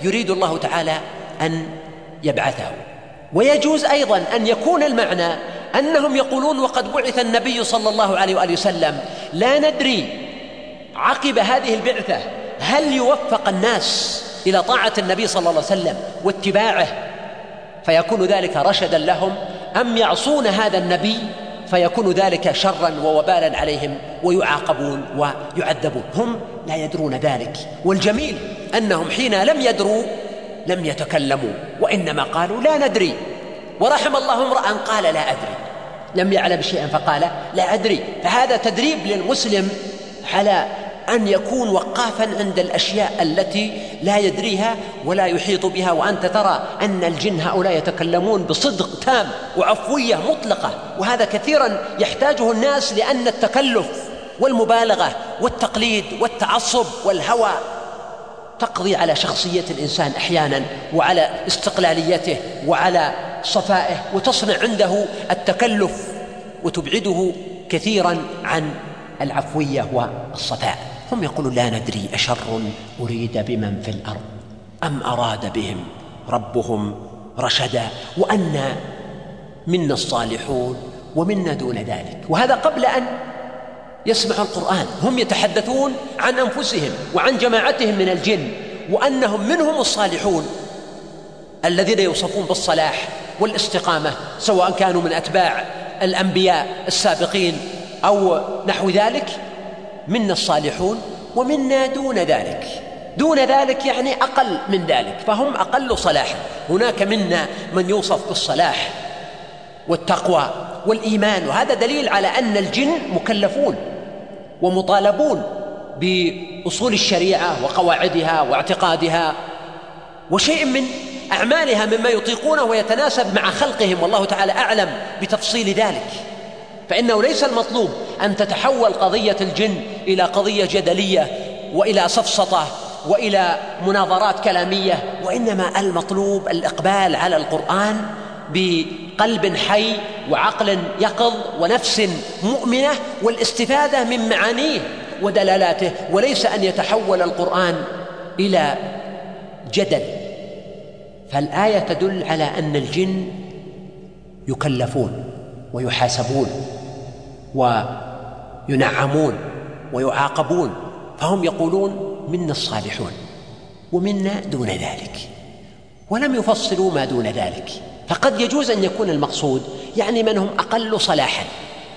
يريد الله تعالى أن يبعثه. ويجوز أيضا أن يكون المعنى أنهم يقولون وقد بعث النبي صلى الله عليه وآله وسلم، لا ندري عقب هذه البعثة هل يوفق الناس إلى طاعة النبي صلى الله عليه وسلم واتباعه فيكون ذلك رشدا لهم، أم يعصون هذا النبي فيكون ذلك شرا ووبالا عليهم ويعاقبون ويعذبون. هم لا يدرون ذلك، والجميل أنهم حين لم يدروا لم يتكلموا، وإنما قالوا لا ندري. ورحم الله امرأ قال لا أدري، لم يعلم شيئا فقال لا أدري. فهذا تدريب للمسلم على أن يكون وقافا عند الأشياء التي لا يدريها ولا يحيط بها. وأنت ترى أن الجن هؤلاء يتكلمون بصدق تام وعفوية مطلقة، وهذا كثيرا يحتاجه الناس، لأن التكلف والمبالغة والتقليد والتعصب والهوى تقضي على شخصية الإنسان أحيانا وعلى استقلاليته وعلى صفائه، وتصنع عنده التكلف وتبعده كثيرا عن العفوية والصفاء. هم يقولون لا ندري أشر أريد بمن في الأرض أم أراد بهم ربهم رشدا وأنا منا الصالحون ومنا دون ذلك. وهذا قبل أن يسمعوا القرآن. هم يتحدثون عن أنفسهم وعن جماعتهم من الجن، وأنهم منهم الصالحون الذين يوصفون بالصلاح والاستقامة، سواء كانوا من أتباع الأنبياء السابقين أو نحو ذلك. منا الصالحون ومنا دون ذلك. دون ذلك يعني أقل من ذلك، فهم أقل صلاحا. هناك منا من يوصف بالصلاح والتقوى والإيمان، وهذا دليل على أن الجن مكلفون ومطالبون بأصول الشريعة وقواعدها واعتقادها وشيء من أعمالها مما يطيقونه ويتناسب مع خلقهم، والله تعالى أعلم بتفصيل ذلك. فإنه ليس المطلوب أن تتحول قضية الجن إلى قضية جدلية وإلى سفسطة وإلى مناظرات كلامية، وإنما المطلوب الإقبال على القرآن بقلب حي وعقل يقظ ونفس مؤمنة، والاستفادة من معانيه ودلالاته، وليس أن يتحول القرآن إلى جدل. فالآية تدل على أن الجن يكلفون ويحاسبون وينعمون ويعاقبون، فهم يقولون منا الصالحون ومنا دون ذلك، ولم يفصلوا ما دون ذلك. فقد يجوز أن يكون المقصود يعني من هم أقل صلاحا،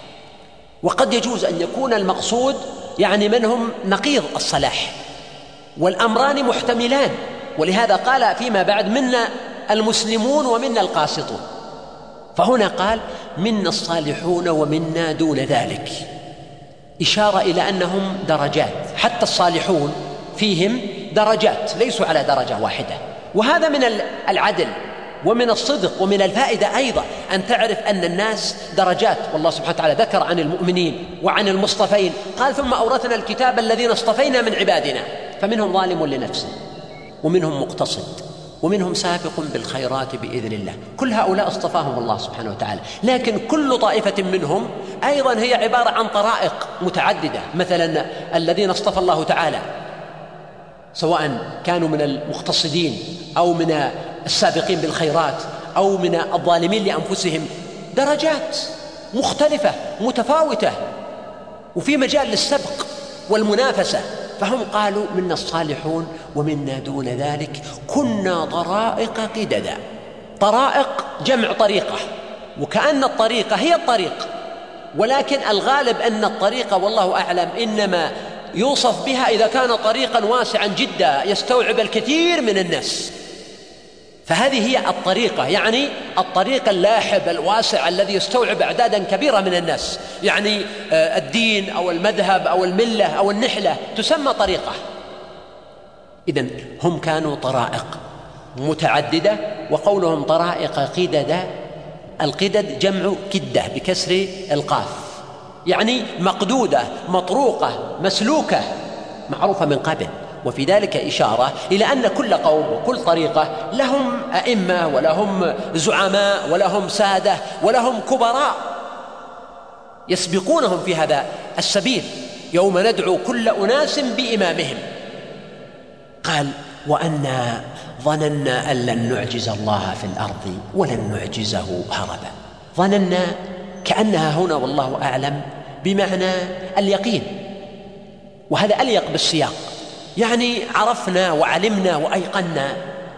وقد يجوز أن يكون المقصود يعني من هم نقيض الصلاح، والأمران محتملان. ولهذا قال فيما بعد منا المسلمون ومنا القاسطون، فهنا قال منا الصالحون ومنا دون ذلك، إشارة إلى أنهم درجات، حتى الصالحون فيهم درجات ليسوا على درجة واحدة. وهذا من العدل ومن الصدق ومن الفائدة أيضا أن تعرف أن الناس درجات. والله سبحانه وتعالى ذكر عن المؤمنين وعن المصطفين، قال ثم أورثنا الكتاب الذين اصطفينا من عبادنا فمنهم ظالم لنفسه ومنهم مقتصد ومنهم سابق بالخيرات بإذن الله. كل هؤلاء اصطفاهم الله سبحانه وتعالى، لكن كل طائفة منهم أيضا هي عبارة عن طرائق متعددة. مثلا الذين اصطفى الله تعالى سواء كانوا من المقتصدين أو من السابقين بالخيرات أو من الظالمين لأنفسهم، درجات مختلفة متفاوتة وفي مجال للسبق والمنافسة. فهم قالوا منا الصالحون ومنا دون ذلك كنا طرائق قددا. طرائق جمع طريقة، وكأن الطريقة هي الطريق، ولكن الغالب أن الطريقة والله أعلم إنما يوصف بها إذا كان طريقا واسعا جدا يستوعب الكثير من الناس. فهذه هي الطريقة، يعني الطريق اللاحب الواسع الذي يستوعب أعدادا كبيرة من الناس، يعني الدين أو المذهب أو الملة أو النحلة تسمى طريقة. إذن هم كانوا طرائق متعددة، وقولهم طرائق قددا، القدد جمع كدة بكسر القاف، يعني مقدودة مطروقة مسلوكة معروفة من قبل. وفي ذلك إشارة إلى أن كل قوم وكل طريقة لهم أئمة ولهم زعماء ولهم سادة ولهم كبراء يسبقونهم في هذا السبيل. يوم ندعو كل أناس بإمامهم. قال وأنا ظننا أن لن نعجز الله في الأرض ولن نعجزه هربا. ظننا كأنها هنا والله أعلم بمعنى اليقين، وهذا أليق بالسياق، يعني عرفنا وعلمنا وأيقنا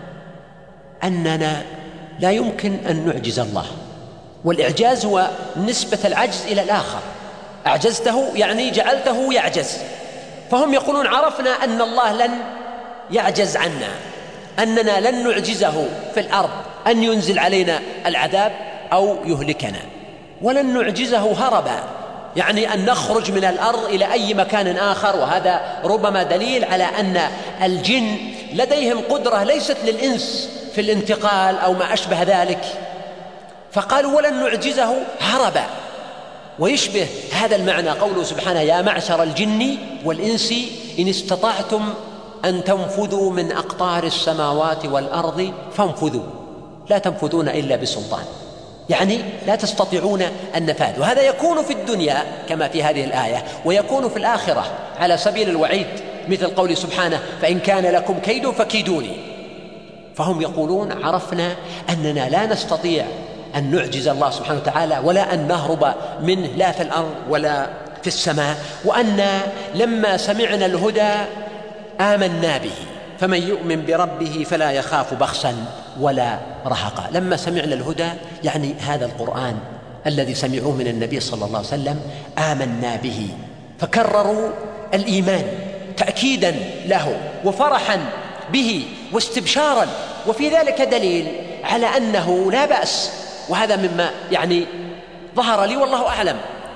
أننا لا يمكن أن نعجز الله، والإعجاز هو نسبة العجز إلى الآخر، أعجزته يعني جعلته يعجز. فهم يقولون عرفنا أن الله لن يعجز عنا، أننا لن نعجزه في الأرض أن ينزل علينا العذاب أو يهلكنا، ولن نعجزه هربا، يعني أن نخرج من الأرض إلى أي مكان آخر. وهذا ربما دليل على أن الجن لديهم قدرة ليست للإنس في الانتقال أو ما أشبه ذلك، فقالوا ولن نعجزه هربا. ويشبه هذا المعنى قوله سبحانه: يا معشر الجن والإنس إن استطعتم أن تنفذوا من أقطار السماوات والأرض فانفذوا لا تنفذون إلا بسلطان، يعني لا تستطيعون النفاذ. وهذا يكون في الدنيا كما في هذه الآية، ويكون في الآخرة على سبيل الوعيد، مثل قوله سبحانه: فإن كان لكم كيد فكيدوني. فهم يقولون عرفنا أننا لا نستطيع أن نعجز الله سبحانه وتعالى ولا أن نهرب منه لا في الأرض ولا في السماء، وأن لما سمعنا الهدى آمنا به فمن يؤمن بربه فلا يخاف بخسا ولا رهقا. لما سمعنا الهدى يعني هذا القرآن الذي سمعوه من النبي صلى الله عليه وسلم آمنا به، فكرروا الإيمان تأكيدا له وفرحا به واستبشارا. وفي ذلك دليل على أنه لا بأس، وهذا مما يعني ظهر لي والله أعلم،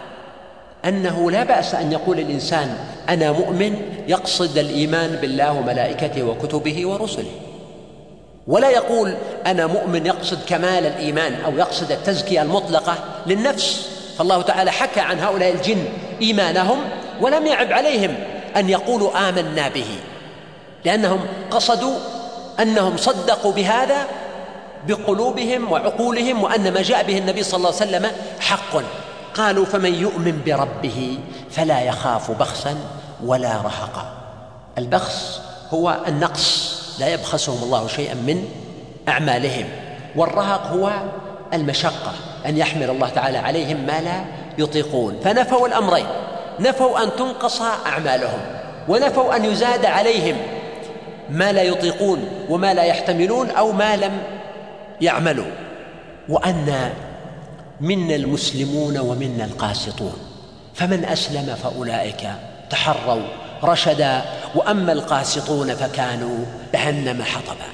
أنه لا بأس أن يقول الإنسان أنا مؤمن يقصد الإيمان بالله وملائكته وكتبه ورسله، ولا يقول أنا مؤمن يقصد كمال الإيمان أو يقصد التزكية المطلقة للنفس. فالله تعالى حكى عن هؤلاء الجن إيمانهم ولم يعب عليهم أن يقولوا آمنا به، لأنهم قصدوا أنهم صدقوا بهذا بقلوبهم وعقولهم، وأن ما جاء به النبي صلى الله عليه وسلم حق. قالوا فمن يؤمن بربه فلا يخاف بخسا ولا رهقا. البخس هو النقص، لا يبخسهم الله شيئا من أعمالهم، والرهق هو المشقة، أن يحمل الله تعالى عليهم ما لا يطيقون. فنفوا الأمرين، نفوا أن تنقص أعمالهم، ونفوا أن يزاد عليهم ما لا يطيقون وما لا يحتملون أو ما لم يعملوا. وأن منا المسلمون ومنا القاسطون، فمن أسلم فأولئك تحروا رشدا، وأما القاسطون فكانوا جهنم حطبا.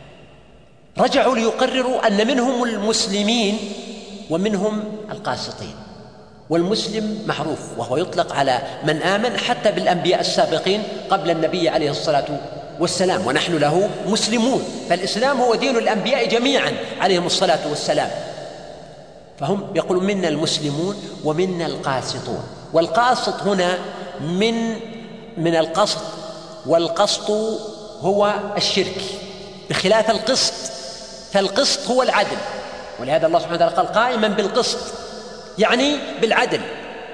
رجعوا ليقرروا أن منهم المسلمين ومنهم القاسطين. والمسلم معروف وهو يطلق على من آمن حتى بالأنبياء السابقين قبل النبي عليه الصلاة والسلام، ونحن له مسلمون، فالإسلام هو دين الأنبياء جميعا عليهم الصلاة والسلام. فهم يقولون منا المسلمون ومنا القاسطون. والقاسط هنا من القسط، والقسط هو الشرك بخلاف القسط، فالقسط هو العدل، ولهذا الله سبحانه وتعالى قال قائما بالقسط يعني بالعدل.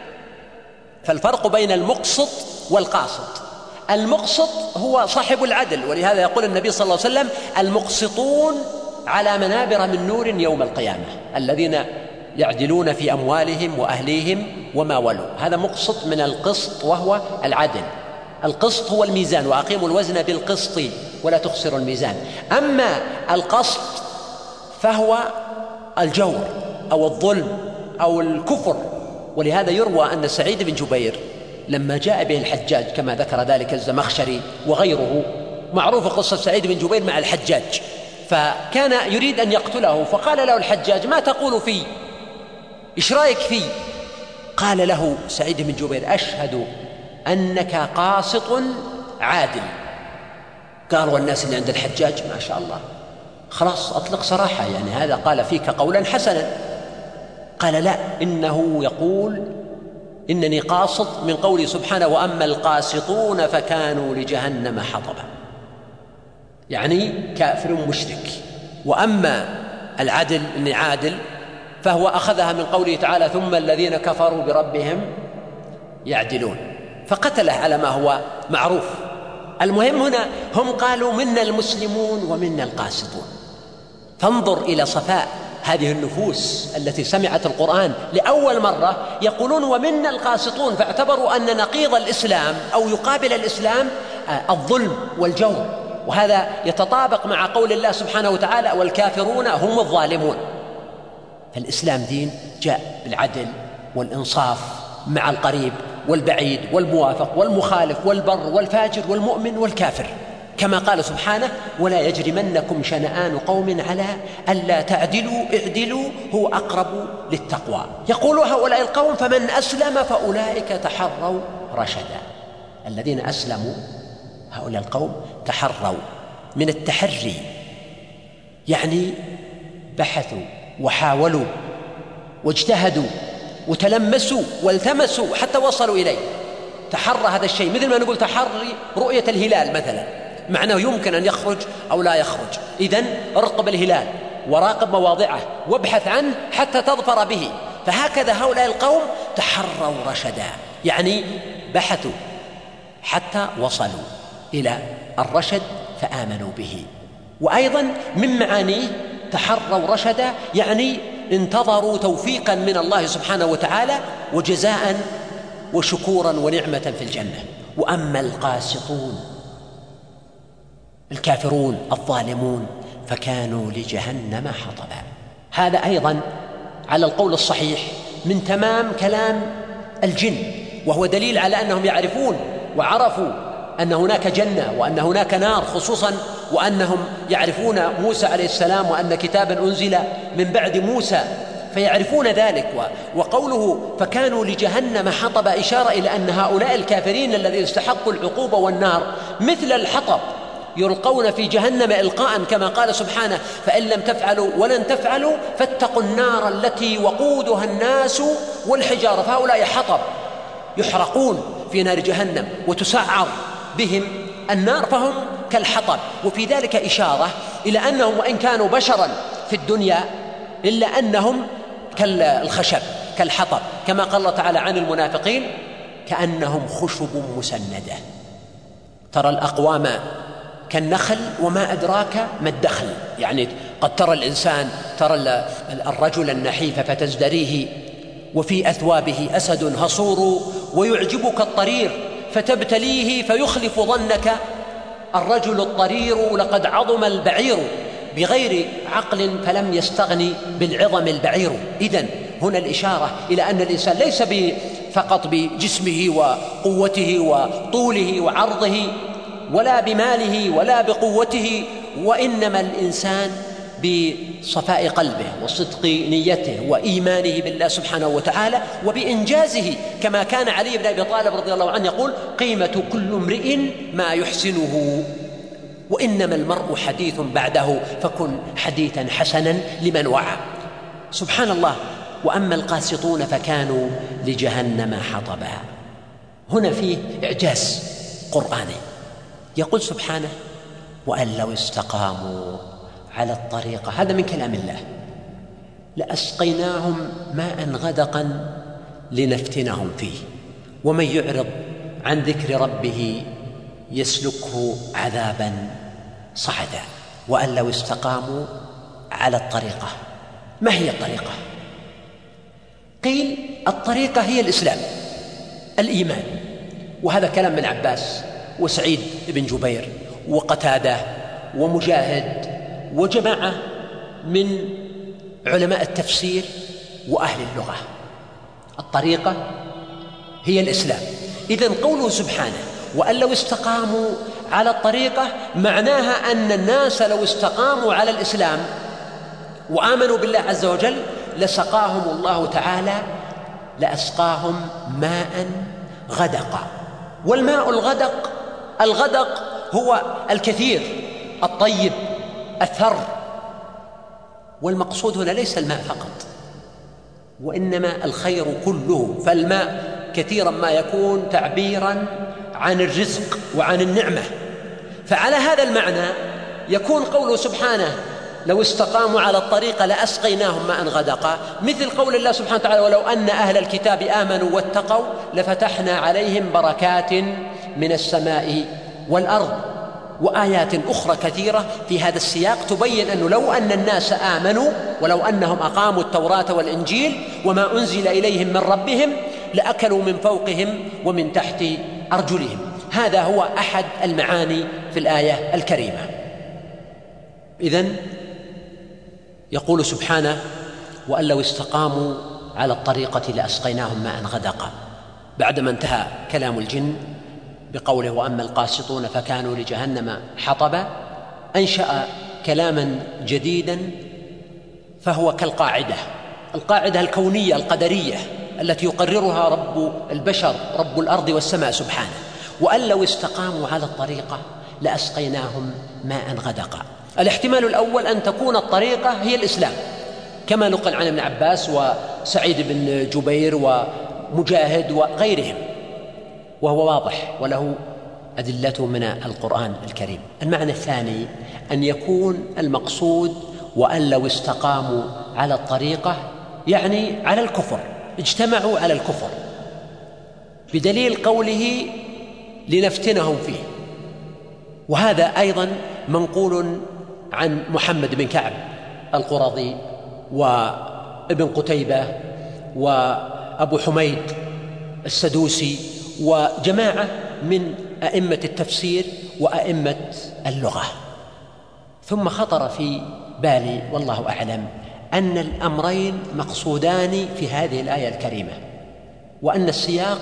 فالفرق بين المقسط والقاسط، المقسط هو صاحب العدل، ولهذا يقول النبي صلى الله عليه وسلم المقسطون على منابر من نور يوم القيامة، الذين يعدلون في أموالهم وأهليهم وما ولوا. هذا مقسط من القسط وهو العدل. القسط هو الميزان، وأقيموا الوزن بالقسط ولا تخسروا الميزان. أما القسط فهو الجور أو الظلم أو الكفر. ولهذا يروى أن سعيد بن جبير لما جاء به الحجاج كما ذكر ذلك الزمخشري وغيره، معروف قصة سعيد بن جبير مع الحجاج، فكان يريد أن يقتله، فقال له الحجاج ما تقول فيه؟ إيش رأيك فيه؟ قال له سعيد بن جبير أشهد أنك قاسط عادل. قال والناس اللي عند الحجاج ما شاء الله خلاص أطلق سراحة، يعني هذا قال فيك قولا حسنا. قال لا، إنه يقول إنني قاسط من قوله سبحانه وأما القاسطون فكانوا لجهنم حطبا، يعني كافر مشرك. وأما العدل إني عادل فهو أخذها من قوله تعالى ثم الذين كفروا بربهم يعدلون، فقتله على ما هو معروف. المهم هنا هم قالوا منا المسلمون ومنا القاسطون. فانظر إلى صفاء هذه النفوس التي سمعت القرآن لأول مرة يقولون ومنا القاسطون، فاعتبروا أن نقيض الإسلام أو يقابل الإسلام الظلم والجور، وهذا يتطابق مع قول الله سبحانه وتعالى والكافرون هم الظالمون. فالإسلام دين جاء بالعدل والإنصاف مع القريب والبعيد والموافق والمخالف والبر والفاجر والمؤمن والكافر، كما قال سبحانه ولا يجرمنكم شنآن قوم على ألا تعدلوا اعدلوا هو أقرب للتقوى. يقول هؤلاء القوم فمن أسلم فأولئك تحروا رشدا. الذين أسلموا هؤلاء القوم تحروا من التحري، يعني بحثوا وحاولوا واجتهدوا وتلمسوا والتمسوا حتى وصلوا إليه. تحرى هذا الشيء مثل ما نقول تحري رؤية الهلال مثلا، معناه يمكن أن يخرج أو لا يخرج، إذن ارقب الهلال وراقب مواضعه وابحث عنه حتى تظفر به. فهكذا هؤلاء القوم تحروا رشدا، يعني بحثوا حتى وصلوا إلى الرشد فآمنوا به. وأيضا من معانيه تحروا رشدا يعني انتظروا توفيقا من الله سبحانه وتعالى وجزاء وشكورا ونعمة في الجنة. وأما القاسطون الكافرون الظالمون فكانوا لجهنم حطبا. هذا أيضا على القول الصحيح من تمام كلام الجن، وهو دليل على أنهم يعرفون وعرفوا أن هناك جنة وأن هناك نار، خصوصا وأنهم يعرفون موسى عليه السلام وأن كتابا أنزل من بعد موسى فيعرفون ذلك. وقوله فكانوا لجهنم حطبا إشارة إلى أن هؤلاء الكافرين الذين استحقوا العقوبة والنار مثل الحطب يلقون في جهنم إلقاء، كما قال سبحانه فإن لم تفعلوا ولن تفعلوا فاتقوا النار التي وقودها الناس والحجارة. فهؤلاء حطب يحرقون في نار جهنم وتسعر بهم النار، فهم كالحطب. وفي ذلك إشارة إلى أنهم وإن كانوا بشرا في الدنيا إلا أنهم كالخشب كالحطب، كما قال الله تعالى عن المنافقين كأنهم خشب مسندة. ترى الأقوام كالنخل وما أدراك ما الدخل، يعني قد ترى الإنسان ترى الرجل النحيف فتزدريه وفي أثوابه أسد هصور ويعجبك الطرير فتبتليه فيخلف ظنك الرجل الطرير لقد عظم البعير بغير عقل فلم يستغني بالعظم البعير. إذن هنا الإشارة إلى أن الإنسان ليس فقط بجسمه وقوته وطوله وعرضه ولا بماله ولا بقوته، وإنما الإنسان بصفاء قلبه وصدق نيته وإيمانه بالله سبحانه وتعالى وبإنجازه، كما كان علي بن أبي طالب رضي الله عنه يقول قيمة كل امرئ ما يحسنه، وإنما المرء حديث بعده فكن حديثا حسنا لمن وعى. سبحان الله. وأما القاسطون فكانوا لجهنم حطبا. هنا فيه إعجاز قرآني، يقول سبحانه وأن لو استقاموا على الطريقة، هذا من كلام الله، لأسقيناهم ماء غدقا لنفتنهم فيه ومن يعرض عن ذكر ربه يسلكه عذابا صعدا. وأن لو استقاموا على الطريقة. ما هي الطريقة؟ قيل الطريقة هي الإسلام الإيمان، وهذا كلام من عباس وسعيد بن جبير وقتادة ومجاهد وجماعة من علماء التفسير وأهل اللغة. الطريقة هي الإسلام. إذن قوله سبحانه وأن لو استقاموا على الطريقة معناها أن الناس لو استقاموا على الإسلام وآمنوا بالله عز وجل لسقاهم الله تعالى، لأسقاهم ماء غدقا. والماء الغدق هو الكثير الطيب الثر، والمقصود هنا ليس الماء فقط وإنما الخير كله. فالماء كثيرا ما يكون تعبيرا عن الرزق وعن النعمة. فعلى هذا المعنى يكون قوله سبحانه لو استقاموا على الطريقة لأسقيناهم ماء غدقا، مثل قول الله سبحانه وتعالى ولو أن أهل الكتاب آمنوا واتقوا لفتحنا عليهم بركات من السماء والأرض وآيات أخرى كثيرة في هذا السياق تبين أنه لو أن الناس آمنوا ولو أنهم أقاموا التوراة والإنجيل وما أنزل إليهم من ربهم لأكلوا من فوقهم ومن تحت أرجلهم. هذا هو أحد المعاني في الآية الكريمة. إذن يقول سبحانه: وأن لو استقاموا على الطريقة لأسقيناهم ماء غدقا، بعدما انتهى كلام الجن بقوله: وأما القاسطون فكانوا لجهنم حطبا، أنشأ كلاما جديدا فهو كالقاعدة، القاعدة الكونية القدرية التي يقررها رب البشر رب الأرض والسماء سبحانه: وأن لو استقاموا على الطريقة لأسقيناهم ماء غدقا. الاحتمال الأول أن تكون الطريقة هي الإسلام، كما نقل عن ابن عباس وسعيد بن جبير ومجاهد وغيرهم، وهو واضح وله أدلته من القرآن الكريم. المعنى الثاني أن يكون المقصود وأن لو استقاموا على الطريقة يعني على الكفر، اجتمعوا على الكفر، بدليل قوله لنفتنهم فيه. وهذا أيضا منقول عن محمد بن كعب القرظي وابن قتيبة وأبو حميد السدوسي وجماعة من أئمة التفسير وأئمة اللغة. ثم خطر في بالي والله أعلم أن الأمرين مقصودان في هذه الآية الكريمة، وأن السياق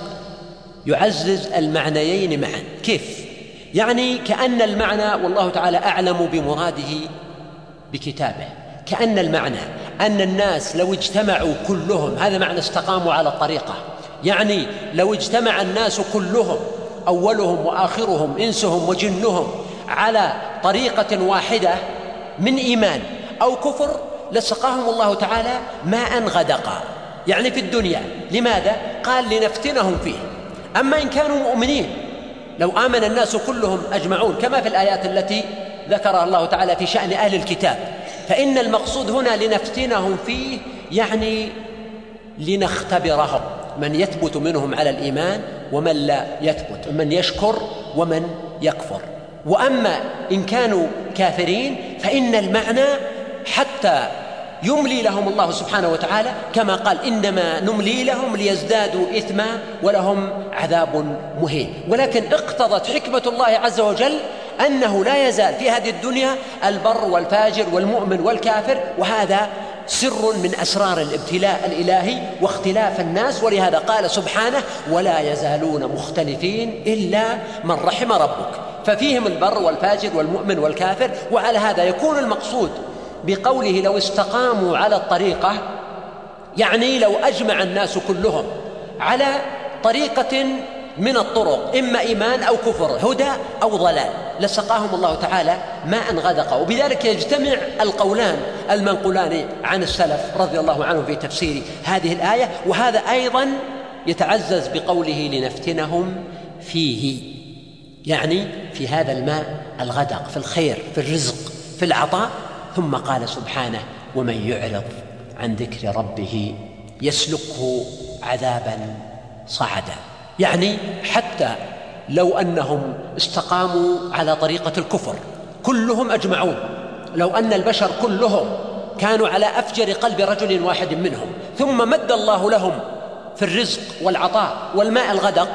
يعزز المعنيين معا. كيف؟ يعني كأن المعنى، والله تعالى أعلم بمراده بكتابه، كأن المعنى أن الناس لو اجتمعوا كلهم، هذا معنى استقاموا على الطريقة، يعني لو اجتمع الناس كلهم أولهم وآخرهم إنسهم وجنهم على طريقة واحدة من إيمان أو كفر لسقاهم الله تعالى ماء غدقا، يعني في الدنيا. لماذا؟ قال لنفتنهم فيه. أما إن كانوا مؤمنين، لو آمن الناس كلهم أجمعون كما في الآيات التي ذكرها الله تعالى في شأن أهل الكتاب، فإن المقصود هنا لنفتنهم فيه يعني لنختبرهم، من يثبت منهم على الإيمان ومن لا يثبت، من يشكر ومن يكفر. وأما إن كانوا كافرين فإن المعنى حتى يملي لهم الله سبحانه وتعالى، كما قال: إنما نملي لهم ليزدادوا إثما ولهم عذاب مهين. ولكن اقتضت حكمة الله عز وجل أنه لا يزال في هذه الدنيا البر والفاجر والمؤمن والكافر، وهذا سر من أسرار الابتلاء الإلهي واختلاف الناس. ولهذا قال سبحانه: ولا يزالون مختلفين إلا من رحم ربك، ففيهم البر والفاجر والمؤمن والكافر. وعلى هذا يكون المقصود بقوله لو استقاموا على الطريقة يعني لو أجمع الناس كلهم على طريقة من الطرق، إما إيمان أو كفر، هدى أو ضلال، لسقاهم الله تعالى ماء غدقا. وبذلك يجتمع القولان المنقولان عن السلف رضي الله عنهم في تفسير هذه الآية. وهذا أيضا يتعزز بقوله لنفتنهم فيه، يعني في هذا الماء الغدق، في الخير، في الرزق، في العطاء. ثم قال سبحانه: ومن يعرض عن ذكر ربه يسلكه عذابا صعدا، يعني حتى لو أنهم استقاموا على طريقة الكفر كلهم أجمعون، لو أن البشر كلهم كانوا على أفجر قلب رجل واحد منهم، ثم مد الله لهم في الرزق والعطاء والماء الغدق،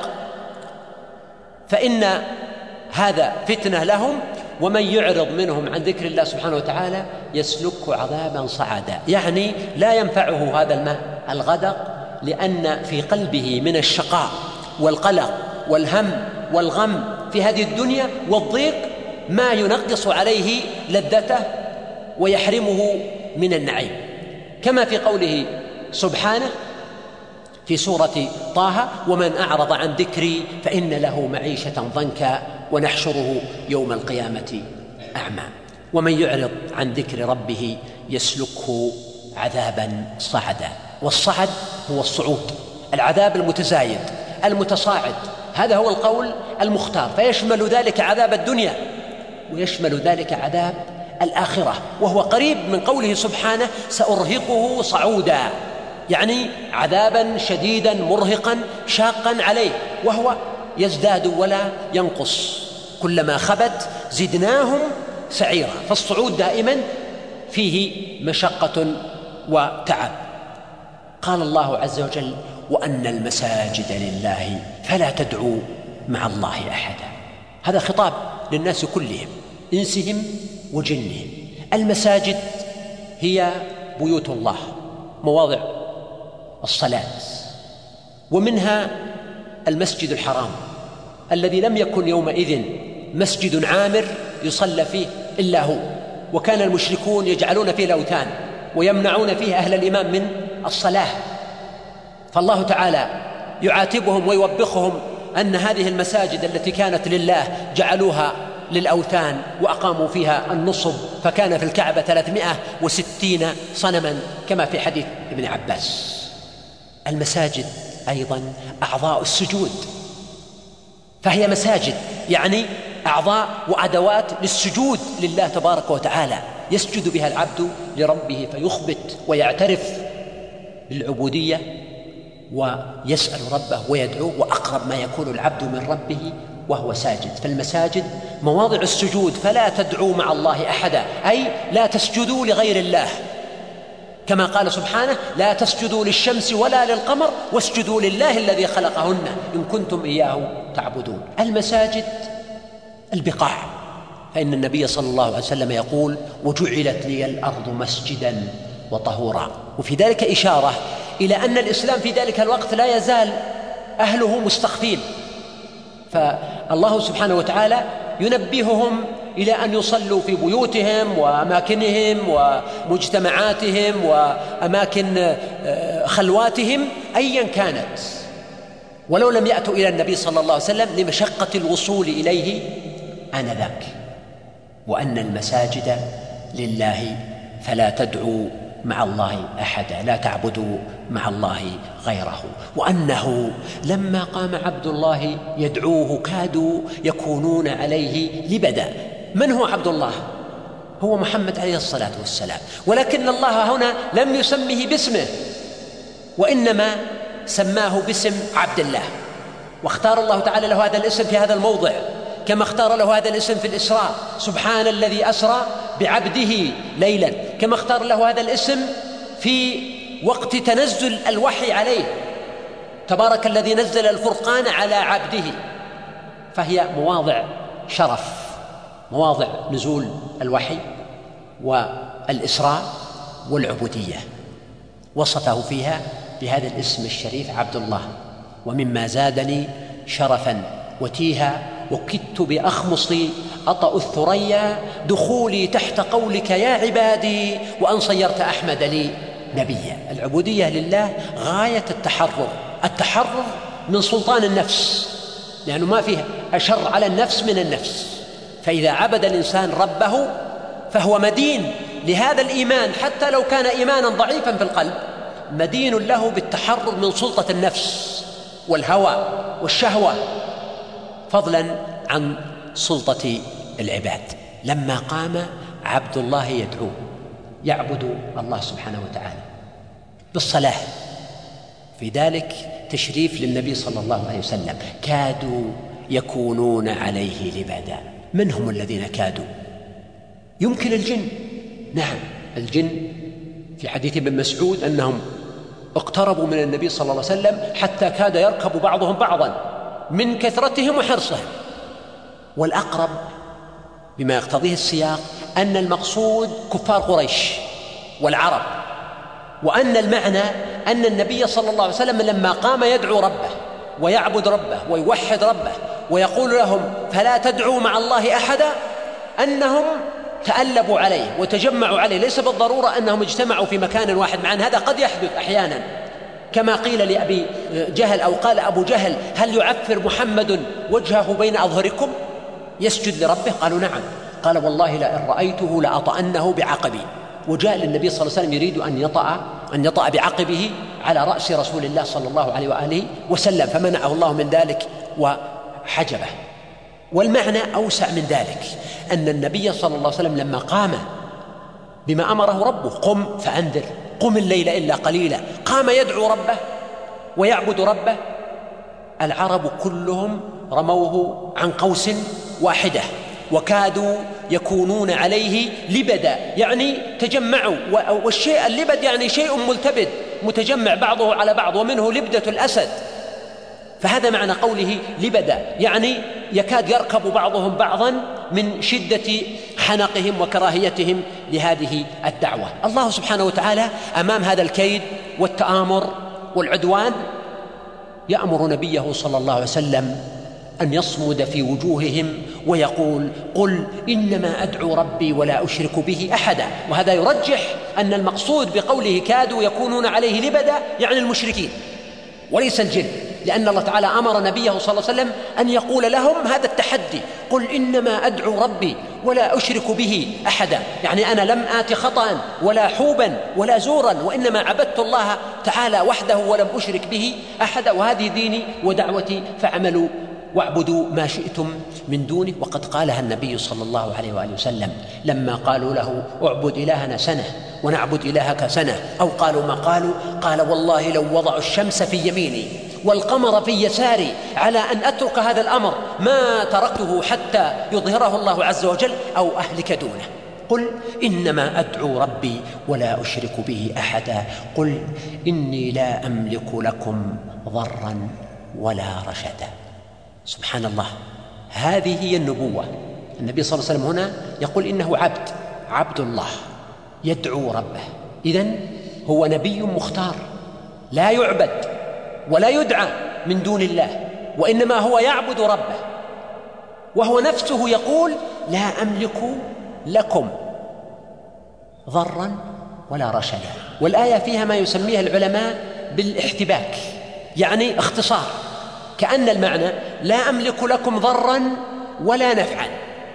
فإن هذا فتنة لهم. ومن يعرض منهم عن ذكر الله سبحانه وتعالى يسلكه عذابا صعدا، يعني لا ينفعه هذا الماء الغدق، لأن في قلبه من الشقاء والقلق والهم والغم في هذه الدنيا والضيق ما ينقص عليه لذته ويحرمه من النعيم، كما في قوله سبحانه في سورة طه: ومن أعرض عن ذكري فإن له معيشة ضنكا ونحشره يوم القيامة أعمى. ومن يعرض عن ذكر ربه يسلكه عذابا صعدا، والصعد هو الصعود، العذاب المتزايد المتصاعد، هذا هو القول المختار، فيشمل ذلك عذاب الدنيا ويشمل ذلك عذاب الآخرة، وهو قريب من قوله سبحانه: سأرهقه صعودا، يعني عذابا شديدا مرهقا شاقا عليه، وهو يزداد ولا ينقص. كلما خبت زدناهم سعيرا، فالصعود دائما فيه مشقة وتعب. قال الله عز وجل: وأن المساجد لله فلا تدعوا مع الله أحدا. هذا خطاب للناس كلهم، إنسهم وجنهم. المساجد هي بيوت الله، مواضع الصلاة، ومنها المسجد الحرام الذي لم يكن يومئذ مسجد عامر يصلى فيه إلا هو، وكان المشركون يجعلون فيه الأوثان ويمنعون فيه أهل الإيمان من الصلاة، فالله تعالى يعاتبهم ويوبخهم أن هذه المساجد التي كانت لله جعلوها للأوثان وأقاموا فيها النصب، فكان في الكعبة 360 صنما كما في حديث ابن عباس. المساجد أيضا أعضاء السجود، فهي مساجد يعني أعضاء وأدوات للسجود لله تبارك وتعالى، يسجد بها العبد لربه فيخبت ويعترف بالعبودية ويسأل ربه ويدعوه، وأقرب ما يكون العبد من ربه وهو ساجد. فالمساجد مواضع السجود، فلا تدعوا مع الله أحدا، أي لا تسجدوا لغير الله، كما قال سبحانه: لا تسجدوا للشمس ولا للقمر واسجدوا لله الذي خلقهن إن كنتم إياه تعبدون. المساجد البقاع، فإن النبي صلى الله عليه وسلم يقول: وجعلت لي الأرض مسجدا وطهورا، وفي ذلك إشارة إلى أن الإسلام في ذلك الوقت لا يزال أهله مستخفين، فالله سبحانه وتعالى ينبههم إلى أن يصلوا في بيوتهم وأماكنهم ومجتمعاتهم وأماكن خلواتهم أيا كانت، ولو لم يأتوا إلى النبي صلى الله عليه وسلم لمشقة الوصول إليه آنذاك. وأن المساجد لله فلا تدعوا مع الله أحدا، لا تعبدوا مع الله غيره. وأنه لما قام عبد الله يدعوه كادوا يكونون عليه لبدا. من هو عبد الله؟ هو محمد عليه الصلاة والسلام، ولكن الله هنا لم يسمه باسمه، وإنما سماه باسم عبد الله، واختار الله تعالى له هذا الاسم في هذا الموضع، كما اختار له هذا الاسم في الإسراء: سبحان الذي أسرى بعبده ليلا، كما اختار له هذا الاسم في وقت تنزل الوحي عليه: تبارك الذي نزل الفرقان على عبده. فهي مواضع شرف، مواضع نزول الوحي والإسراء والعبودية، وصفه فيها بهذا الاسم الشريف عبد الله. ومما زادني شرفا وتيها وكدت بأخمصي أطأ الثريا دخولي تحت قولك يا عبادي وأن صيرت أحمد لي نبيا. العبودية لله غاية التحرر من سلطان النفس، لأنه ما فيه أشر على النفس من النفس. فإذا عبد الإنسان ربه فهو مدين لهذا الإيمان، حتى لو كان إيمانا ضعيفا في القلب، مدين له بالتحرر من سلطة النفس والهوى والشهوة، فضلا عن سلطة العباد. لما قام عبد الله يدعوه يعبد الله سبحانه وتعالى بالصلاة، في ذلك تشريف للنبي صلى الله عليه وسلم: كادوا يكونون عليه لبدا. من هم الذين كادوا؟ يمكن الجن، نعم الجن، في حديث ابن مسعود أنهم اقتربوا من النبي صلى الله عليه وسلم حتى كاد يركب بعضهم بعضا من كثرتهم وحرصهم. والأقرب بما يقتضيه السياق أن المقصود كفار قريش والعرب، وأن المعنى أن النبي صلى الله عليه وسلم لما قام يدعو ربه ويعبد ربه ويوحد ربه ويقول لهم فلا تدعوا مع الله أحدا، أنهم تألبوا عليه وتجمعوا عليه، ليس بالضرورة أنهم اجتمعوا في مكان واحد، مع أن هذا قد يحدث أحيانا، كما قيل لأبي جهل أو قال أبو جهل: هل يعفر محمد وجهه بين أظهركم يسجد لربه؟ قالوا نعم. قال: والله لئن رأيته لأطأنه بعقبي. وجاء للنبي صلى الله عليه وسلم يريد أن يطأ بعقبه على رأس رسول الله صلى الله عليه وآله وسلم، فمنعه الله من ذلك وحجبه. والمعنى أوسع من ذلك، أن النبي صلى الله عليه وسلم لما قام بما أمره ربه: قم فأنذر، قم الليل إلا قليلا، قام يدعو ربه ويعبد ربه، العرب كلهم رموه عن قوس واحدة وكادوا يكونون عليه لبدا، يعني تجمعوا، والشيء اللبد يعني شيء ملتبد متجمع بعضه على بعض، ومنه لبدة الأسد، فهذا معنى قوله لبدا، يعني يكاد يركب بعضهم بعضا من شدة حنقهم وكراهيتهم لهذه الدعوة. الله سبحانه وتعالى أمام هذا الكيد والتآمر والعدوان يأمر نبيه صلى الله عليه وسلم أن يصمد في وجوههم ويقول: قل إنما أدعو ربي ولا أشرك به أحدا. وهذا يرجح أن المقصود بقوله كادوا يكونون عليه لبدا يعني المشركين وليس الجن، لأن الله تعالى أمر نبيه صلى الله عليه وسلم أن يقول لهم هذا التحدي: قل إنما أدعو ربي ولا أشرك به أحدا، يعني أنا لم آت خطأ ولا حوبا ولا زورا، وإنما عبدت الله تعالى وحده ولم أشرك به أحدا، وهذه ديني ودعوتي فاعملوا واعبدوا ما شئتم من دونه. وقد قالها النبي صلى الله عليه وآله وسلم لما قالوا له: اعبد إلهنا سنة ونعبد إلهك سنة، أو قالوا ما قالوا، قال: والله لو وضعوا الشمس في يميني والقمر في يساري على أن أترك هذا الأمر ما تركته حتى يظهره الله عز وجل أو أهلك دونه. قل إنما أدعو ربي ولا أشرك به أحدا، قل إني لا أملك لكم ضرا ولا رشدا. سبحان الله، هذه هي النبوة. النبي صلى الله عليه وسلم هنا يقول إنه عبد الله يدعو ربه، إذن هو نبي مختار لا يعبد ولا يدعى من دون الله، وإنما هو يعبد ربه، وهو نفسه يقول: لا أملك لكم ضرا ولا رشدا. والآية فيها ما يسميها العلماء بالاحتباك، يعني اختصار، كأن المعنى: لا أملك لكم ضرا ولا نفعا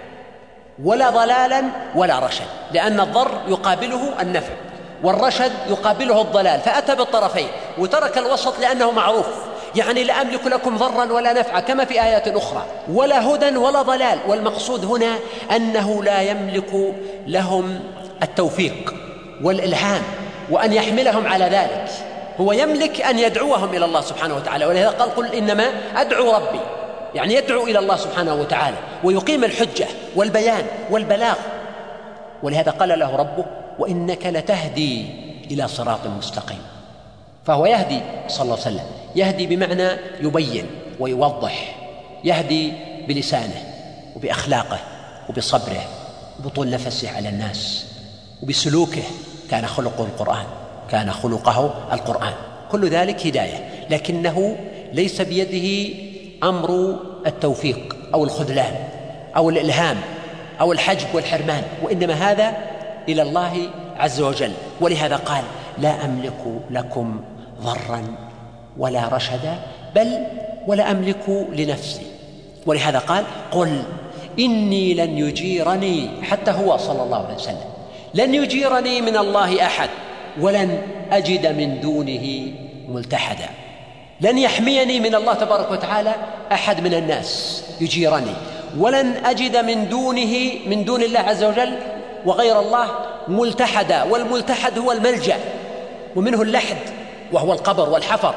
ولا ضلالا ولا رشد، لأن الضر يقابله النفع والرشد يقابله الضلال، فأتى بالطرفين وترك الوسط لأنه معروف، يعني لا أملك لكم ضرا ولا نفعا كما في آيات أخرى، ولا هدى ولا ضلال. والمقصود هنا أنه لا يملك لهم التوفيق والإلهام وأن يحملهم على ذلك، هو يملك أن يدعوهم إلى الله سبحانه وتعالى. ولهذا قال: قل إنما أدعو ربي، يعني يدعو إلى الله سبحانه وتعالى ويقيم الحجة والبيان والبلاغ. ولهذا قال له ربه: وإنك لتهدي إلى صراط مستقيم. فهو يهدي صلى الله عليه وسلم، يهدي بمعنى يبين ويوضح، يهدي بلسانه وبأخلاقه وبصبره وبطول نفسه على الناس وبسلوكه، كان خلقه القرآن، كان خلقه القرآن، كل ذلك هداية، لكنه ليس بيده أمر التوفيق أو الخذلان أو الإلهام أو الحجب والحرمان، وإنما هذا إلى الله عز وجل. ولهذا قال: لا أملك لكم ضرا ولا رشدا، بل ولا أملك لنفسي. ولهذا قال: قل إني لن يجيرني، حتى هو صلى الله عليه وسلم لن يجيرني من الله أحد ولن أجد من دونه ملتحدا. لن يحميني من الله تبارك وتعالى أحد من الناس يجيرني، ولن أجد من دون الله عز وجل وغير الله ملتحدا. والملتحد هو الملجأ، ومنه اللحد وهو القبر والحفر،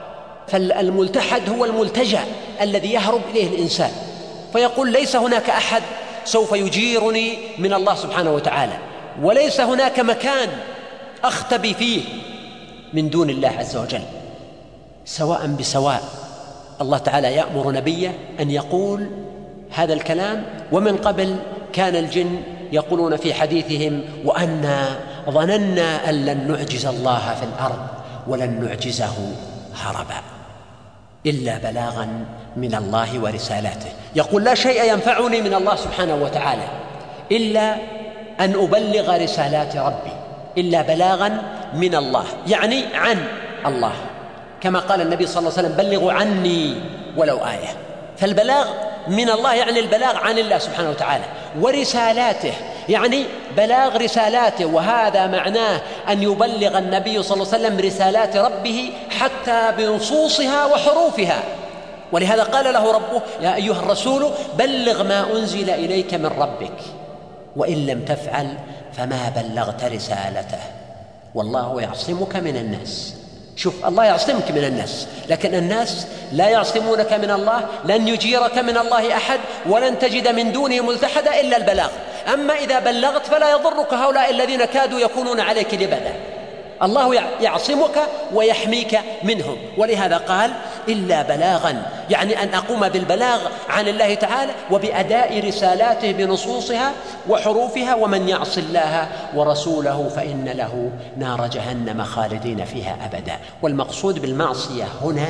فالملتحد هو الملتجأ الذي يهرب إليه الإنسان، فيقول: ليس هناك أحد سوف يجيرني من الله سبحانه وتعالى، وليس هناك مكان أختبي فيه من دون الله عز وجل. سواء بسواء، الله تعالى يأمر نبيه أن يقول هذا الكلام، ومن قبل كان الجن يقولون في حديثهم: وأنا ظننا أن لن نعجز الله في الأرض ولن نعجزه هربا إلا بلاغا من الله ورسالاته. يقول: لا شيء ينفعني من الله سبحانه وتعالى إلا أن أبلغ رسالات ربي، إلا بلاغا من الله، يعني عن الله، كما قال النبي صلى الله عليه وسلم: بلغوا عني ولو آية. فالبلاغ من الله يعني البلاغ عن الله سبحانه وتعالى، ورسالاته يعني بلاغ رسالاته، وهذا معناه أن يبلغ النبي صلى الله عليه وسلم رسالات ربه حتى بنصوصها وحروفها. ولهذا قال له ربه: يا أيها الرسول بلغ ما أنزل إليك من ربك وإن لم تفعل فما بلغت رسالته والله يعصمك من الناس. شوف، الله يعصمك من الناس، لكن الناس لا يعصمونك من الله. لن يجيرك من الله أحد، ولن تجد من دونه ملتحدا إلا البلاغ. أما إذا بلغت فلا يضرك هؤلاء الذين كادوا يكونون عليك لبدا. الله يعصمك ويحميك منهم. ولهذا قال إلا بلاغا، يعني أن أقوم بالبلاغ عن الله تعالى وبأداء رسالاته بنصوصها وحروفها. ومن يعص الله ورسوله فإن له نار جهنم خالدين فيها أبدا. والمقصود بالمعصية هنا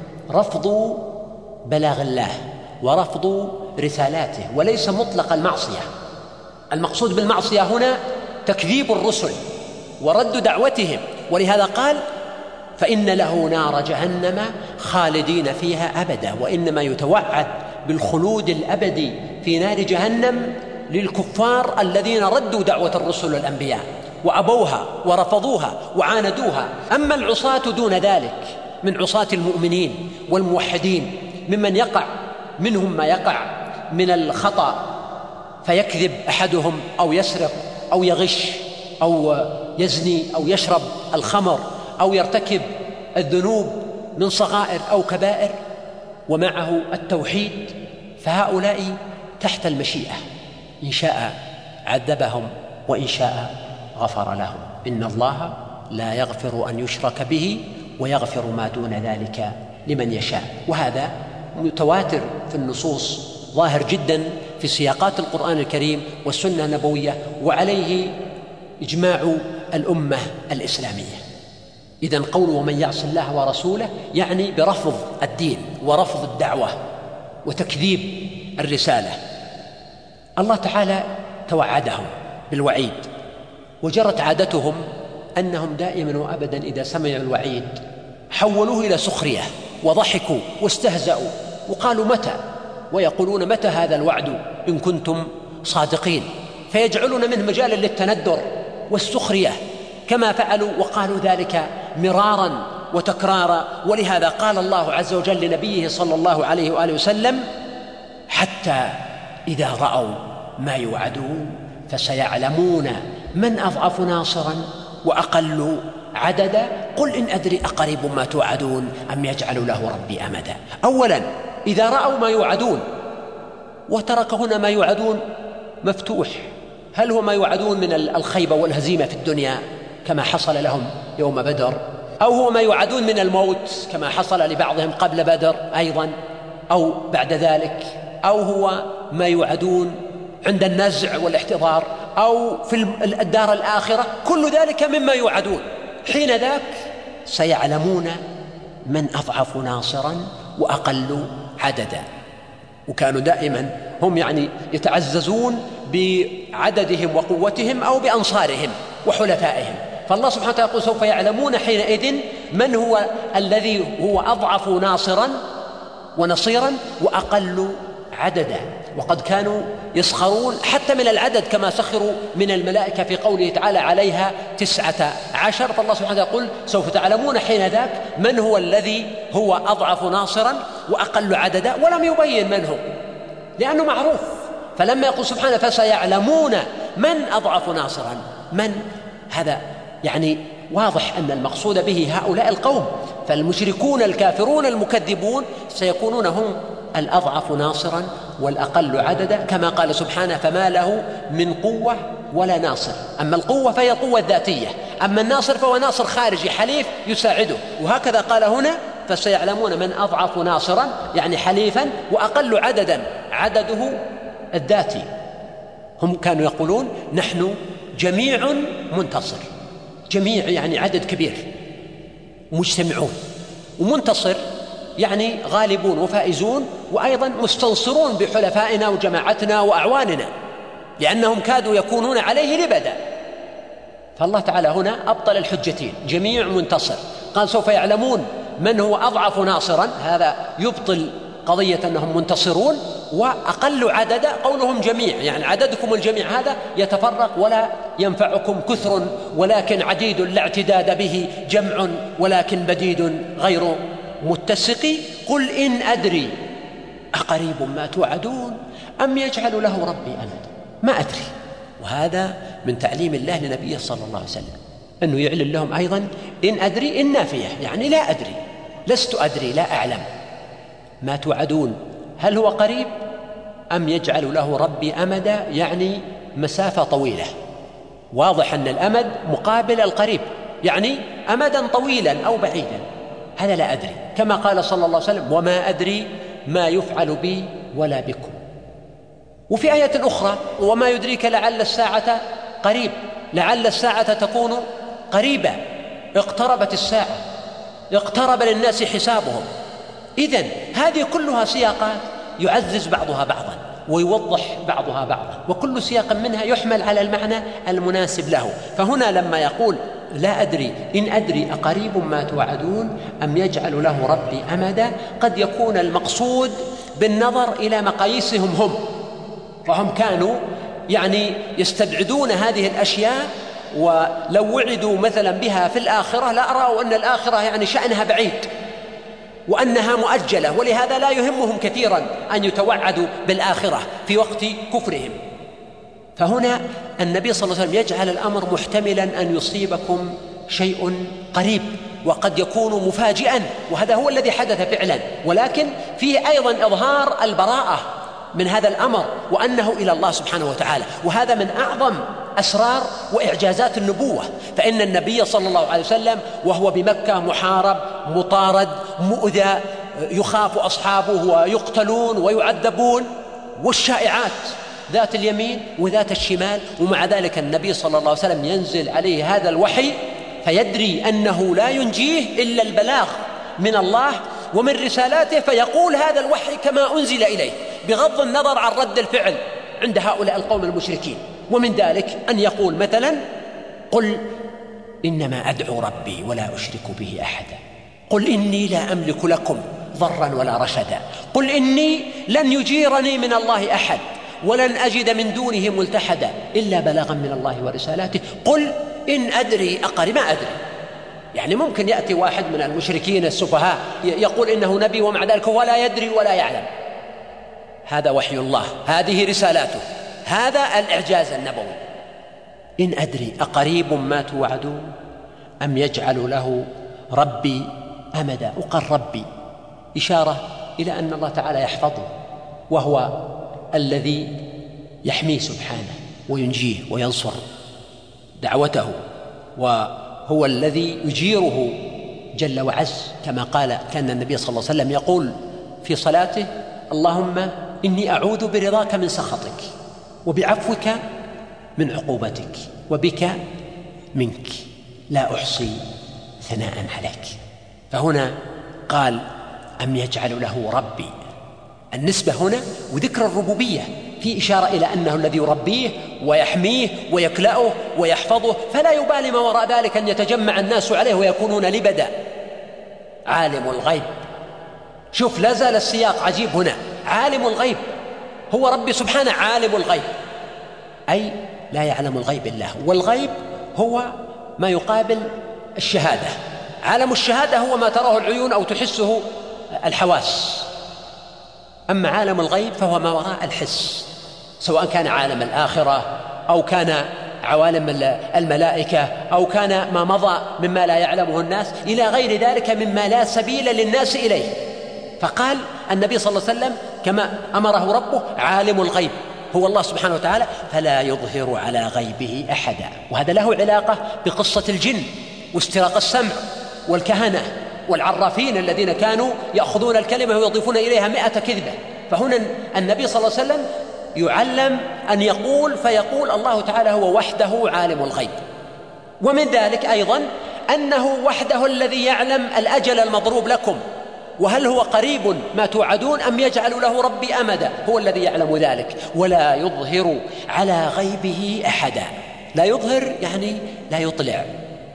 رفض بلاغ الله ورفض رسالاته، وليس مطلق المعصية. المقصود بالمعصية هنا تكذيب الرسل ورد دعوتهم. ولهذا قال فإن له نار جهنم خالدين فيها أبدا. وإنما يتوعد بالخلود الأبدي في نار جهنم للكفار الذين ردوا دعوة الرسل والأنبياء وأبوها ورفضوها وعاندوها. أما العصاة دون ذلك من عصاة المؤمنين والموحدين ممن يقع منهم ما يقع من الخطأ، فيكذب أحدهم أو يسرق أو يغش أو يزني أو يشرب الخمر أو يرتكب الذنوب من صغائر أو كبائر ومعه التوحيد، فهؤلاء تحت المشيئة، إن شاء عذبهم وإن شاء غفر لهم. إن الله لا يغفر أن يشرك به ويغفر ما دون ذلك لمن يشاء. وهذا متواتر في النصوص، ظاهر جدا في سياقات القرآن الكريم والسنة النبوية، وعليه إجماع الأمة الإسلامية. إذن قوله ومن يعص الله ورسوله يعني برفض الدين ورفض الدعوة وتكذيب الرسالة. الله تعالى توعدهم بالوعيد، وجرت عادتهم أنهم دائما وأبدا إذا سمعوا الوعيد حولوه إلى سخرية وضحكوا واستهزأوا وقالوا متى، ويقولون متى هذا الوعد إن كنتم صادقين، فيجعلون منه مجالا للتندر والسخرية كما فعلوا وقالوا ذلك مرارا وتكرارا. ولهذا قال الله عز وجل لنبيه صلى الله عليه وآله وسلم حتى إذا رأوا ما يوعدون فسيعلمون من أضعف ناصرا وأقل عددا قل إن أدري أقريب ما توعدون أم يجعل له ربي أمدا. أولا إذا رأوا ما يوعدون، وترك هنا ما يوعدون مفتوح، هل هو ما يوعدون من الخيبة والهزيمة في الدنيا كما حصل لهم يوم بدر، أو هو ما يوعدون من الموت كما حصل لبعضهم قبل بدر أيضا أو بعد ذلك، أو هو ما يوعدون عند النزع والاحتضار أو في الدار الآخرة، كل ذلك مما يوعدون. حين ذاك سيعلمون من أضعف ناصرا وأقل عددا. وكانوا دائما هم يتعززون بعددهم وقوتهم أو بأنصارهم وحلفائهم. فالله سبحانه وتعالى يقول سوف يعلمون حينئذ من هو الذي هو أضعف ناصرا ونصيرا وأقل عددا. وقد كانوا يسخرون حتى من العدد كما سخروا من الملائكة في قوله تعالى عليها 19. فالله سبحانه وتعالى يقول سوف تعلمون حين ذاك من هو الذي هو أضعف ناصرا وأقل عددا، ولم يبين من هو لأنه معروف. فلما يقول سبحانه فسيعلمون من أضعف ناصرا، من هذا واضح أن المقصود به هؤلاء القوم، فالمشركون الكافرون المكذبون سيكونون هم الأضعف ناصرا والأقل عددا، كما قال سبحانه فما له من قوة ولا ناصر. أما القوة فهي قوة ذاتية، أما الناصر فهو ناصر خارجي حليف يساعده. وهكذا قال هنا فسيعلمون من أضعف ناصرا يعني حليفا وأقل عددا، عدده الذاتي. هم كانوا يقولون نحن جميع منتصر، جميع يعني عدد كبير مجتمعون، ومنتصر يعني غالبون وفائزون، وأيضا مستنصرون بحلفائنا وجماعتنا وأعواننا لأنهم كادوا يكونون عليه لبدا. فالله تعالى هنا أبطل الحجتين، جميع منتصر. قال سوف يعلمون من هو أضعف ناصرا، هذا يبطل قضية أنهم منتصرون، وأقل عددا قولهم جميع يعني عددكم الجميع هذا يتفرق ولا ينفعكم كثر ولكن عديد لا اعتداد به، جمع ولكن بديد غير متسق. قل إن أدري أقريب ما توعدون أم يجعل له ربي أمدا، ما أدري. وهذا من تعليم الله لنبيه صلى الله عليه وسلم أنه يعلن لهم أيضا إن أدري إن نافية، يعني لا أدري، لست أدري، لا أعلم ما توعدون هل هو قريب أم يجعل له ربي أمدا، يعني مسافة طويلة. واضح أن الأمد مقابل القريب، يعني أمدا طويلا أو بعيدا، هذا لا أدري، كما قال صلى الله عليه وسلم وما أدري ما يفعل بي ولا بكم. وفي آية أخرى وما يدريك لعل الساعة قريب، لعل الساعة تكون قريبة، اقتربت الساعة، اقترب للناس حسابهم. إذن هذه كلها سياقات يعزز بعضها بعضا ويوضح بعضها بعضا، وكل سياق منها يحمل على المعنى المناسب له. فهنا لما يقول لا أدري إن أدري أقريب ما توعدون أم يجعل له ربي أمدا، قد يكون المقصود بالنظر إلى مقاييسهم هم، فهم كانوا يعني يستبعدون هذه الأشياء، ولو وعدوا مثلا بها في الآخرة لأروا أن الآخرة يعني شأنها بعيد وأنها مؤجلة، ولهذا لا يهمهم كثيرا أن يتوعدوا بالآخرة في وقت كفرهم. فهنا النبي صلى الله عليه وسلم يجعل الأمر محتملا أن يصيبكم شيء قريب وقد يكون مفاجئا، وهذا هو الذي حدث فعلا، ولكن فيه أيضا إظهار البراءة من هذا الأمر وأنه إلى الله سبحانه وتعالى، وهذا من أعظم أسرار وإعجازات النبوة. فإن النبي صلى الله عليه وسلم وهو بمكة محارب مطارد مؤذى، يخاف أصحابه ويقتلون ويعذبون، والشائعات ذات اليمين وذات الشمال، ومع ذلك النبي صلى الله عليه وسلم ينزل عليه هذا الوحي فيدري أنه لا ينجيه إلا البلاغ من الله ومن رسالاته، فيقول هذا الوحي كما أنزل إليه بغض النظر عن رد الفعل عند هؤلاء القوم المشركين. ومن ذلك أن يقول مثلا قل إنما أدعو ربي ولا أشرك به أحدا، قل إني لا أملك لكم ضرا ولا رشدا، قل إني لن يجيرني من الله أحد ولن أجد من دونه ملتحدا إلا بلاغا من الله ورسالاته، قل إن أدري أقرب، ما أدري. يعني ممكن يأتي واحد من المشركين السفهاء يقول إنه نبي ومع ذلك هو لا يدري ولا يعلم، هذا وحي الله، هذه رسالاته، هذا الإعجاز النبوي. إن أدري أقريب ما توعدون أم يجعل له ربي أمدا، وقال ربي إشارة إلى أن الله تعالى يحفظه، وهو الذي يحميه سبحانه وينجيه وينصر دعوته، وهو الذي يجيره جل وعز، كما قال كان النبي صلى الله عليه وسلم يقول في صلاته اللهم إني أعوذ برضاك من سخطك وبعفوك من عقوبتك وبك منك لا أحصي ثناء عليك. فهنا قال أم يجعل له ربي، النسبة هنا وذكر الربوبية في إشارة إلى أنه الذي يربيه ويحميه ويكلأه ويحفظه، فلا يبالي ما وراء ذلك أن يتجمع الناس عليه ويكونون لبدا. عالم الغيب، شوف لا زال السياق عجيب هنا، عالم الغيب هو ربي سبحانه، عالم الغيب أي لا يعلم الغيب إلا هو، والغيب هو ما يقابل الشهادة. عالم الشهادة هو ما تراه العيون أو تحسه الحواس، أما عالم الغيب فهو ما وراء الحس، سواء كان عالم الآخرة أو كان عوالم الملائكة أو كان ما مضى مما لا يعلمه الناس إلى غير ذلك مما لا سبيل للناس إليه. فقال النبي صلى الله عليه وسلم كما أمره ربه عالم الغيب هو الله سبحانه وتعالى فلا يظهر على غيبه أحدا. وهذا له علاقة بقصة الجن واستراق السمع والكهنة والعرافين الذين كانوا يأخذون الكلمة ويضيفون إليها 100 كذبة. فهنا النبي صلى الله عليه وسلم يعلم أن يقول فيقول الله تعالى هو وحده عالم الغيب. ومن ذلك أيضا أنه وحده الذي يعلم الأجل المضروب لكم، وهل هو قريب ما توعدون أم يجعل له ربي أمدا، هو الذي يعلم ذلك. ولا يظهر على غيبه أحدا، لا يظهر يعني لا يطلع،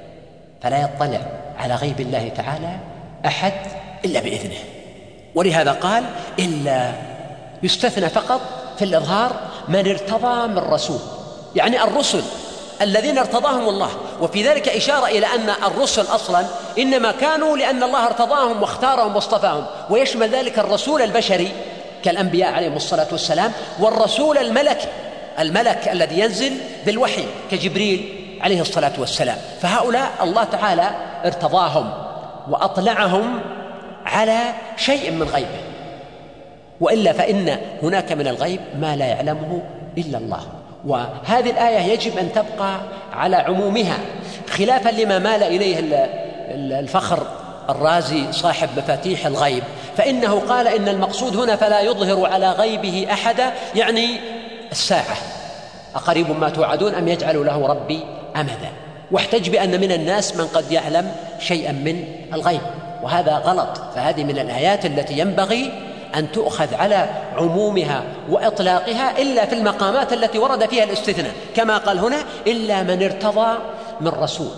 فلا يطلع على غيب الله تعالى أحد إلا بإذنه. ولهذا قال إلا يستثنى فقط في الإظهار من ارتضى من رسول، يعني الرسل الذين ارتضاهم الله. وفي ذلك إشارة إلى أن الرسل أصلا إنما كانوا لأن الله ارتضاهم واختارهم واصطفاهم، ويشمل ذلك الرسول البشري كالأنبياء عليهم الصلاة والسلام، والرسول الملك الذي ينزل بالوحي كجبريل عليه الصلاة والسلام. فهؤلاء الله تعالى ارتضاهم وأطلعهم على شيء من غيبه، وإلا فإن هناك من الغيب ما لا يعلمه إلا الله. وهذه الآية يجب أن تبقى على عمومها، خلافا لما مال إليه الفخر الرازي صاحب مفاتيح الغيب، فإنه قال إن المقصود هنا فلا يظهر على غيبه أحدا، يعني الساعة أقريب ما توعدون أم يجعل له ربي أمدا، واحتج بأن من الناس من قد يعلم شيئا من الغيب، وهذا غلط. فهذه من الآيات التي ينبغي أن تؤخذ على عمومها وإطلاقها إلا في المقامات التي ورد فيها الاستثناء، كما قال هنا إلا من ارتضى من رسول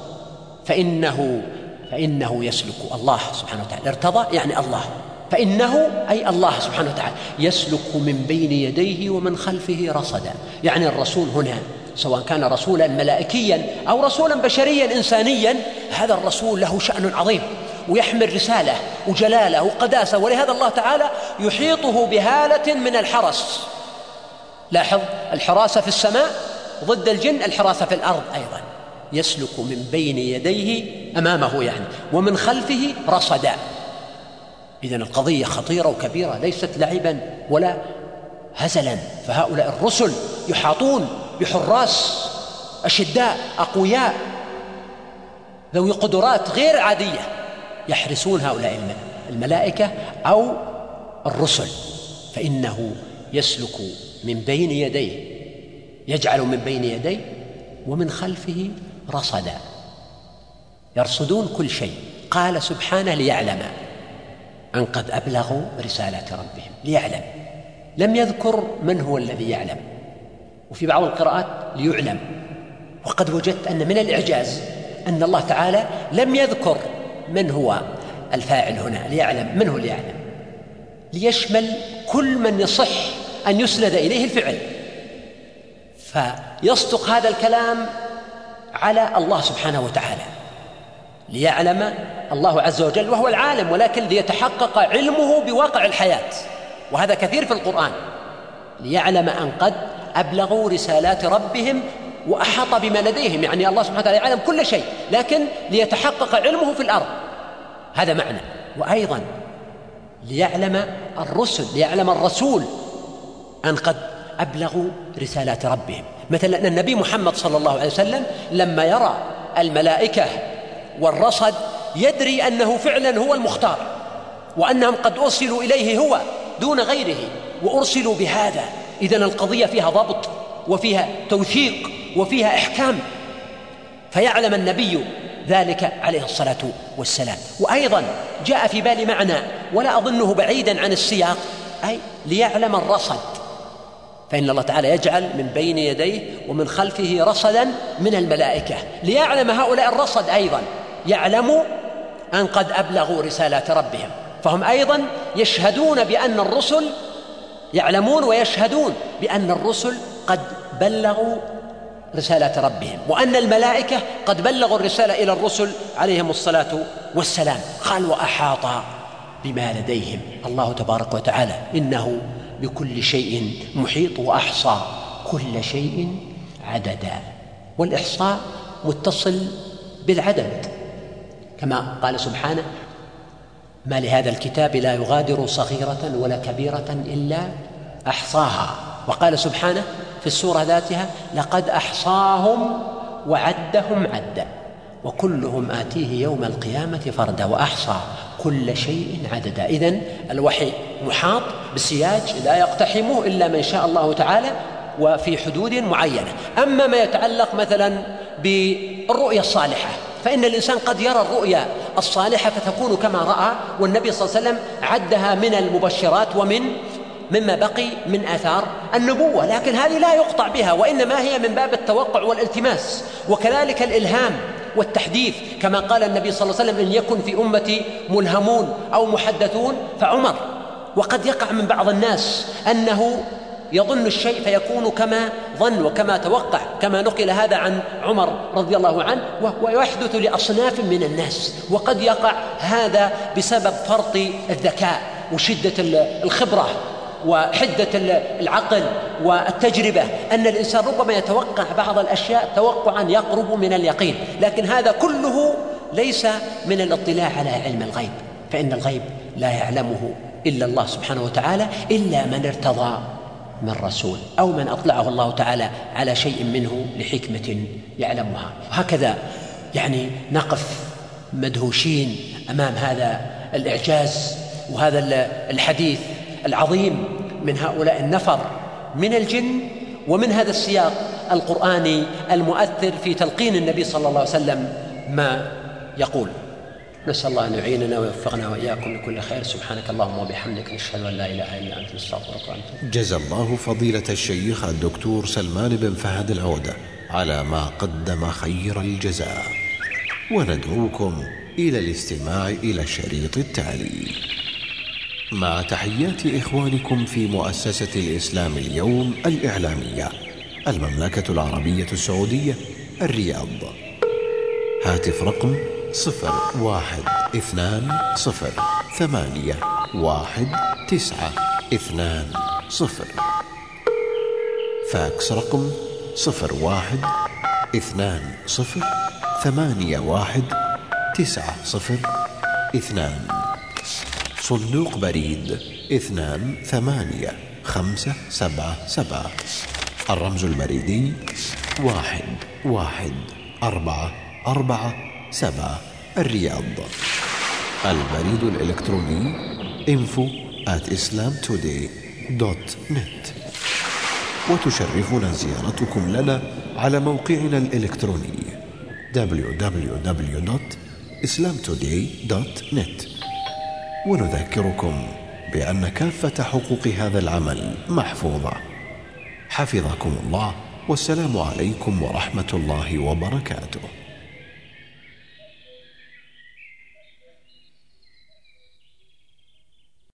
فإنه يسلك. الله سبحانه وتعالى ارتضى يعني الله، فإنه أي الله سبحانه وتعالى يسلك من بين يديه ومن خلفه رصدا، يعني الرسول هنا سواء كان رسولا ملائكيا أو رسولا بشريا إنسانيا، هذا الرسول له شأن عظيم ويحمل رسالة وجلالة وقداسة، ولهذا الله تعالى يحيطه بهالة من الحرس. لاحظ الحراسة في السماء ضد الجن الحراسة في الأرض أيضا، يسلك من بين يديه أمامه يعني ومن خلفه رصدا. إذن القضية خطيرة وكبيرة، ليست لعبا ولا هزلا. فهؤلاء الرسل يحاطون بحراس أشداء أقوياء ذوي قدرات غير عادية يحرسون هؤلاء الملائكة أو الرسل. فإنه يسلك من بين يديه، يجعل من بين يديه ومن خلفه رصدا، يرصدون كل شيء. قال سبحانه ليعلم أن قد أبلغوا رسالات ربهم، ليعلم، لم يذكر من هو الذي يعلم، وفي بعض القراءات ليعلم. وقد وجدت أن من الإعجاز أن الله تعالى لم يذكر من هو الفاعل هنا، ليعلم، من هو ليعلم، ليشمل كل من يصح أن يسند إليه الفعل، فيصدق هذا الكلام على الله سبحانه وتعالى. ليعلم الله عز وجل وهو العالم، ولكن ليتحقق علمه بواقع الحياة، وهذا كثير في القرآن. ليعلم أن قد أبلغوا رسالات ربهم وأحاط بما لديهم، يعني الله سبحانه وتعالى يعلم كل شيء، لكن ليتحقق علمه في الأرض، هذا معنى. وأيضا ليعلم الرسل، ليعلم الرسول أن قد أبلغوا رسالات ربهم. مثلا النبي محمد صلى الله عليه وسلم لما يرى الملائكة والرصد يدري أنه فعلا هو المختار، وأنهم قد أرسلوا إليه هو دون غيره وأرسلوا بهذا. إذن القضية فيها ضبط وفيها توثيق وفيها إحكام، فيعلم النبي ذلك عليه الصلاة والسلام. وأيضا جاء في بالي معنى ولا أظنه بعيدا عن السياق، أي ليعلم الرصد، فإن الله تعالى يجعل من بين يديه ومن خلفه رصدا من الملائكة، ليعلم هؤلاء الرصد أيضا، يعلموا أن قد أبلغوا رسالات ربهم، فهم أيضا يشهدون بأن الرسل يعلمون ويشهدون بأن الرسل قد بلغوا رسالات ربهم، وأن الملائكة قد بلغوا الرسالة إلى الرسل عليهم الصلاة والسلام. قال وأحاط بما لديهم. الله تبارك وتعالى إنه بكل شيء محيط، وأحصى كل شيء عددا. والإحصاء متصل بالعدد، كما قال سبحانه ما لهذا الكتاب لا يغادر صغيرة ولا كبيرة إلا أحصاها. وقال سبحانه في السورة ذاتها لقد أحصاهم وعدهم عدا وكلهم آتيه يوم القيامة فردا وأحصى كل شيء عددا. إذن الوحي محاط بسياج لا يقتحمه إلا من شاء الله تعالى وفي حدود معينة. أما ما يتعلق مثلا بالرؤيا الصالحة، فإن الإنسان قد يرى الرؤيا الصالحة فتكون كما رأى، والنبي صلى الله عليه وسلم عدها من المبشرات مما بقي من آثار النبوة، لكن هذه لا يقطع بها، وإنما هي من باب التوقع والالتماس. وكذلك الإلهام والتحديث، كما قال النبي صلى الله عليه وسلم إن يكن في أمتي ملهمون أو محدثون فعمر. وقد يقع من بعض الناس أنه يظن الشيء فيكون كما ظن وكما توقع، كما نقل هذا عن عمر رضي الله عنه، ويحدث لأصناف من الناس. وقد يقع هذا بسبب فرط الذكاء وشدة الخبرة وحدة العقل والتجربة أن الإنسان ربما يتوقع بعض الأشياء توقعا يقرب من اليقين، لكن هذا كله ليس من الاطلاع على علم الغيب، فإن الغيب لا يعلمه إلا الله سبحانه وتعالى إلا من ارتضى من رسول أو من أطلعه الله تعالى على شيء منه لحكمة يعلمها. وهكذا نقف مدهوشين أمام هذا الإعجاز وهذا الحديث العظيم من هؤلاء النفر من الجن، ومن هذا السياق القرآني المؤثر في تلقين النبي صلى الله عليه وسلم ما يقول. نسأل الله أن يعيننا ويوفقنا وإياكم لكل خير. سبحانك اللهم وبحمدك، نشهد أن لا إله إلا أنت، نستغفرك ونتوب. جزا الله فضيلة الشيخ الدكتور سلمان بن فهد العودة على ما قدم خير الجزاء، وندعوكم إلى الاستماع إلى الشريط التالي. مع تحيات إخوانكم في مؤسسة الإسلام اليوم الإعلامية، المملكة العربية السعودية، الرياض. هاتف رقم 0120811920. فاكس رقم 0120811902. صندوق بريد 28577. الرمز البريدي 11447 الرياض. البريد الإلكتروني info@islamtoday.net. وتشرفنا زيارتكم لنا على موقعنا الإلكتروني www.islamtoday.net. ونذكركم بأن كافة حقوق هذا العمل محفوظة. حفظكم الله، والسلام عليكم ورحمة الله وبركاته.